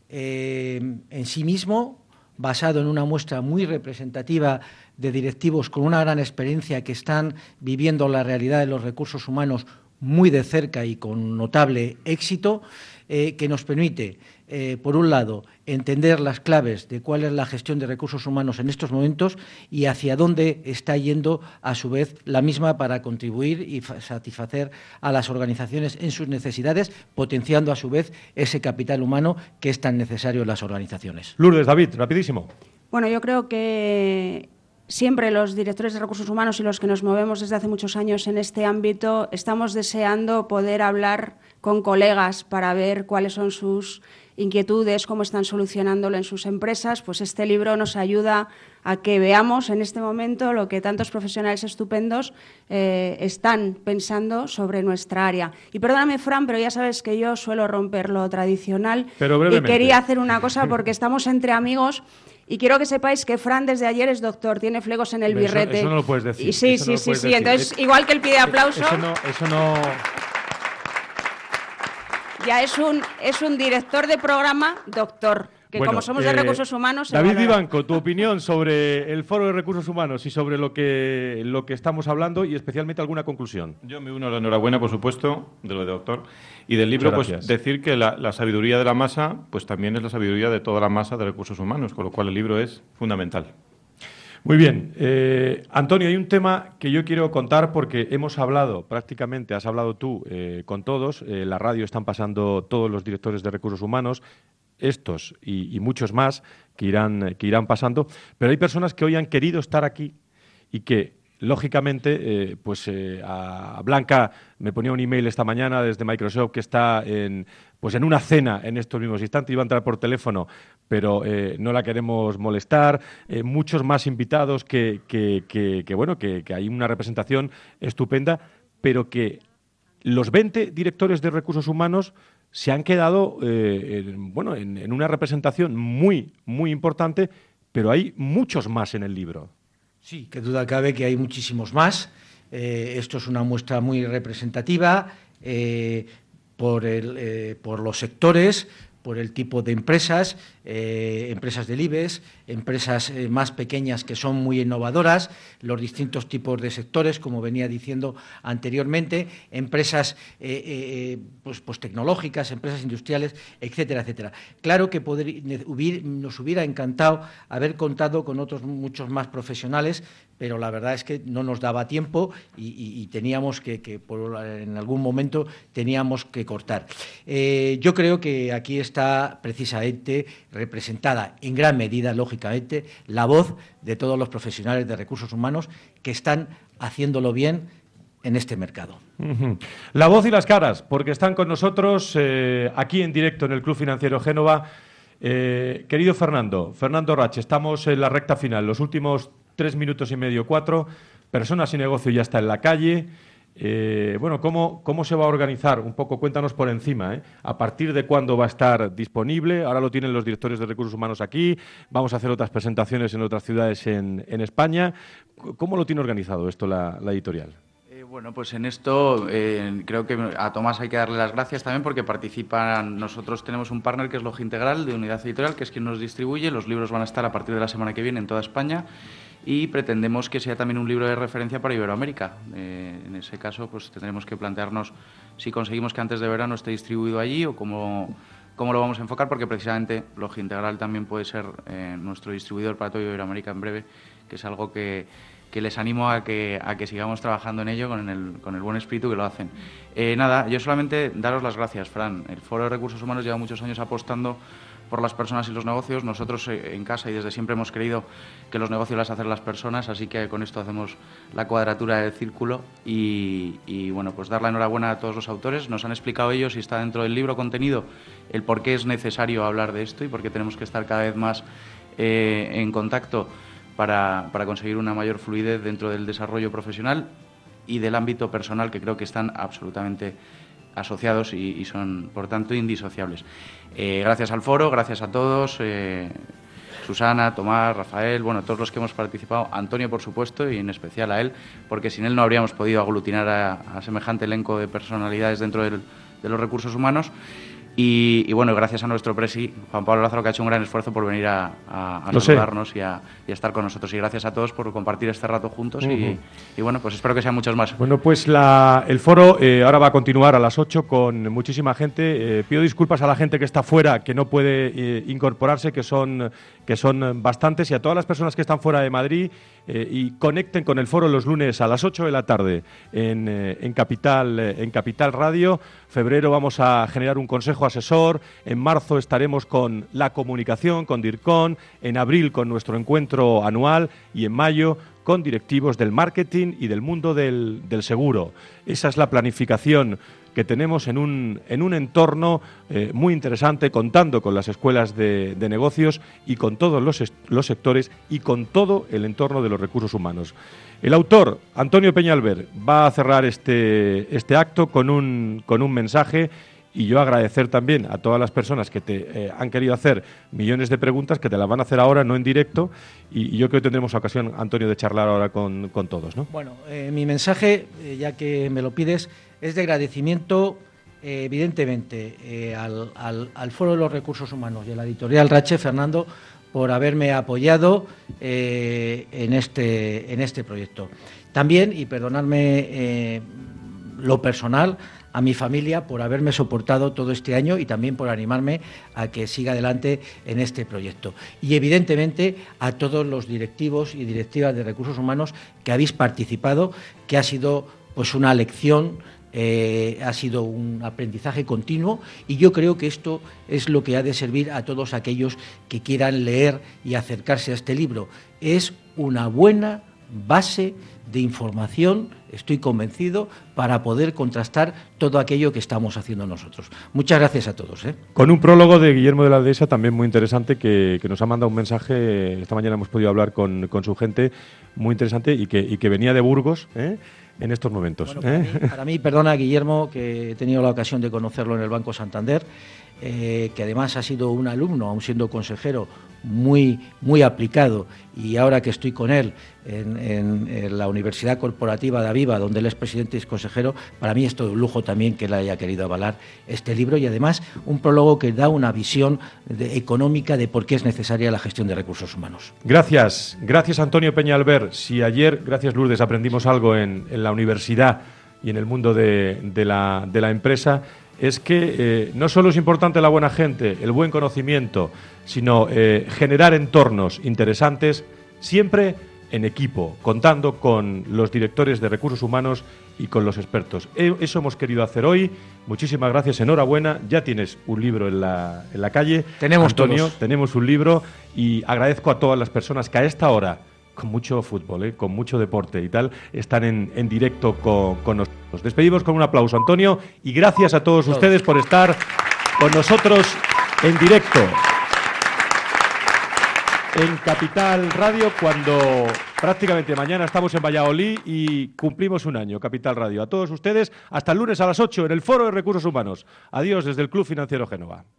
eh, en sí mismo, basado en una muestra muy representativa de directivos con una gran experiencia que están viviendo la realidad de los recursos humanos muy de cerca y con notable éxito, eh, que nos permite, eh, por un lado, entender las claves de cuál es la gestión de recursos humanos en estos momentos y hacia dónde está yendo, a su vez, la misma para contribuir y satisfacer a las organizaciones en sus necesidades, potenciando, a su vez, ese capital humano que es tan necesario en las organizaciones. Lourdes, David, rapidísimo. Bueno, yo creo que siempre los directores de recursos humanos y los que nos movemos desde hace muchos años en este ámbito estamos deseando poder hablar con colegas para ver cuáles son sus inquietudes, cómo están solucionándolo en sus empresas. Pues este libro nos ayuda a que veamos en este momento lo que tantos profesionales estupendos eh, están pensando sobre nuestra área. Y perdóname, Fran, pero ya sabes que yo suelo romper lo tradicional. Pero brevemente. Y quería hacer una cosa porque estamos entre amigos. Y quiero que sepáis que Fran desde ayer es doctor, tiene flegos en el Eso, birrete. eso no lo puedes decir. Y sí, eso sí, no sí, puedes sí. decir. Entonces, Es- igual que el pide aplauso, Eso no... Eso no... ya es un, es un director de programa doctor, que Bueno, como somos de eh, recursos humanos... se David valora. Vivanco, tu opinión sobre el Foro de Recursos Humanos y sobre lo que, lo que estamos hablando y especialmente alguna conclusión. Yo me uno a la enhorabuena, por supuesto, de lo de doctor. Y del libro, Muchas pues gracias. decir que la, la sabiduría de la masa, pues también es la sabiduría de toda la masa de recursos humanos, con lo cual el libro es fundamental. Muy bien. Eh, Antonio, hay un tema que yo quiero contar porque hemos hablado prácticamente, has hablado tú eh, con todos, eh, la radio están pasando todos los directores de recursos humanos, estos y, y muchos más que irán, que irán pasando, pero hay personas que hoy han querido estar aquí y que, lógicamente, eh, pues eh, a Blanca me ponía un email esta mañana desde Microsoft que está en, pues en una cena en estos mismos instantes, iba a entrar por teléfono, pero eh, no la queremos molestar, eh, muchos más invitados que, que, que, que bueno, que, que hay una representación estupenda, pero que los veinte directores de recursos humanos se han quedado eh, en, bueno, en, en una representación muy, muy importante, pero hay muchos más en el libro. Sí, que duda cabe que hay muchísimos más. Eh, esto es una muestra muy representativa eh, por, el, eh, por los sectores, por el tipo de empresas, eh, empresas del IBEX, empresas eh, más pequeñas que son muy innovadoras, los distintos tipos de sectores, como venía diciendo anteriormente, empresas eh, eh, pues, pues tecnológicas, empresas industriales, etcétera, etcétera. Claro que poder, hubiera, nos hubiera encantado haber contado con otros muchos más profesionales, pero la verdad es que no nos daba tiempo y, y, y teníamos que, que por, en algún momento, teníamos que cortar. Eh, yo creo que aquí está precisamente representada en gran medida, lógicamente, la voz de todos los profesionales de recursos humanos que están haciéndolo bien en este mercado. Uh-huh. La voz y las caras, porque están con nosotros eh, aquí en directo en el Club Financiero Génova. Eh, querido Fernando, Fernando Rache, estamos en la recta final, los últimos tres minutos y medio, cuatro. Personas y Negocio ya está en la calle. Eh, bueno, ¿cómo, ¿cómo se va a organizar? Un poco, cuéntanos por encima, ¿eh? ¿A partir de cuándo va a estar disponible? Ahora lo tienen los directores de recursos humanos aquí, vamos a hacer otras presentaciones en otras ciudades en, en España. ¿Cómo lo tiene organizado esto la, la editorial? Eh, bueno, pues en esto eh, creo que a Tomás hay que darle las gracias también porque participan. Nosotros tenemos un partner que es Logintegral, de Unidad Editorial, que es quien nos distribuye. Los libros van a estar a partir de la semana que viene en toda España. Y pretendemos que sea también un libro de referencia para Iberoamérica. Eh, en ese caso, pues tendremos que plantearnos si conseguimos que antes de verano esté distribuido allí o cómo, cómo lo vamos a enfocar, porque precisamente Logintegral también puede ser eh, nuestro distribuidor para todo Iberoamérica en breve, que es algo que, que les animo a que, a que sigamos trabajando en ello con el, con el buen espíritu que lo hacen. Eh, nada, yo solamente daros las gracias, Fran. El Foro de Recursos Humanos lleva muchos años apostando por las personas y los negocios. Nosotros eh, en casa y desde siempre hemos creído que los negocios las hacen las personas, así que con esto hacemos la cuadratura del círculo y, y bueno, pues dar la enhorabuena a todos los autores. Nos han explicado ellos, y está dentro del libro contenido, el por qué es necesario hablar de esto y por qué tenemos que estar cada vez más eh, en contacto para, para conseguir una mayor fluidez dentro del desarrollo profesional y del ámbito personal, que creo que están absolutamente asociados y, y son, por tanto, indisociables. Eh, gracias al foro, gracias a todos, eh, Susana, Tomás, Rafael, bueno, todos los que hemos participado, Antonio, por supuesto, y en especial a él, porque sin él no habríamos podido aglutinar a, a semejante elenco de personalidades dentro del, de los recursos humanos. Y, y bueno, gracias a nuestro presi, Juan Pablo Lázaro, que ha hecho un gran esfuerzo por venir a, a, a saludarnos y a, y a estar con nosotros. Y gracias a todos por compartir este rato juntos. Uh-huh. y, y bueno, pues espero que sean muchos más. Bueno, pues la, el foro eh, ahora va a continuar a las ocho con muchísima gente. Eh, pido disculpas a la gente que está fuera, que no puede eh, incorporarse, que son, que son bastantes, y a todas las personas que están fuera de Madrid eh, y conecten con el foro los lunes a las ocho de la tarde en, eh, en, Capital, eh, en Capital Radio. Febrero vamos a generar un consejo asesor, en marzo estaremos con la comunicación, con DIRCON, en abril con nuestro encuentro anual y en mayo con directivos del marketing y del mundo del, del seguro. Esa es la planificación que tenemos en un, en un entorno eh, muy interesante, contando con las escuelas de, de negocios y con todos los, los sectores y con todo el entorno de los recursos humanos. El autor, Antonio Peñalver, va a cerrar este, este acto con un, con un mensaje, y yo agradecer también a todas las personas que te eh, han querido hacer millones de preguntas, que te las van a hacer ahora, no en directo, y, y yo creo que tendremos ocasión, Antonio, de charlar ahora con, con todos, ¿no? Bueno, eh, mi mensaje, eh, ya que me lo pides, es de agradecimiento, eh, evidentemente, eh, al, al, al Foro de los Recursos Humanos y a la editorial Rache, Fernando, por haberme apoyado eh, en, este, en este proyecto. También, y perdonadme eh, lo personal, a mi familia por haberme soportado todo este año y también por animarme a que siga adelante en este proyecto. Y evidentemente a todos los directivos y directivas de recursos humanos que habéis participado, que ha sido pues una lección, eh, ha sido un aprendizaje continuo, y yo creo que esto es lo que ha de servir a todos aquellos que quieran leer y acercarse a este libro. Es una buena base de información, estoy convencido, para poder contrastar todo aquello que estamos haciendo nosotros. Muchas gracias a todos, ¿eh? Con un prólogo de Guillermo de la Dehesa, también muy interesante, que, que nos ha mandado un mensaje. Esta mañana hemos podido hablar con, con su gente, muy interesante, y que, y que venía de Burgos, ¿eh?, en estos momentos. Bueno, para, ¿eh? mí, para mí, perdona, Guillermo, que he tenido la ocasión de conocerlo en el Banco Santander. eh, que además ha sido un alumno, aún siendo consejero, muy, muy aplicado, y ahora que estoy con él en, en, en la Universidad Corporativa de Aviva, donde él es presidente y es consejero, para mí es todo un lujo también que él haya querido avalar este libro, y además un prólogo que da una visión de, económica de por qué es necesaria la gestión de recursos humanos. Gracias, gracias Antonio Peñalver. Si ayer, gracias Lourdes, aprendimos algo en, en la universidad y en el mundo de, de, la, de la empresa, es que eh, no solo es importante la buena gente, el buen conocimiento, sino eh, generar entornos interesantes, siempre en equipo, contando con los directores de recursos humanos y con los expertos. Eso hemos querido hacer hoy. Muchísimas gracias, enhorabuena. Ya tienes un libro en la, en la calle. Tenemos Antonio, todos. Tenemos un libro, y agradezco a todas las personas que a esta hora, con mucho fútbol, ¿eh? con mucho deporte y tal, están en, en directo con, con nosotros. Nos despedimos con un aplauso, Antonio, y gracias a todos ustedes por estar con nosotros en directo en Capital Radio, cuando prácticamente mañana estamos en Valladolid y cumplimos un año. Capital Radio. A todos ustedes, hasta el lunes a las ocho en el Foro de Recursos Humanos. Adiós desde el Club Financiero Génova.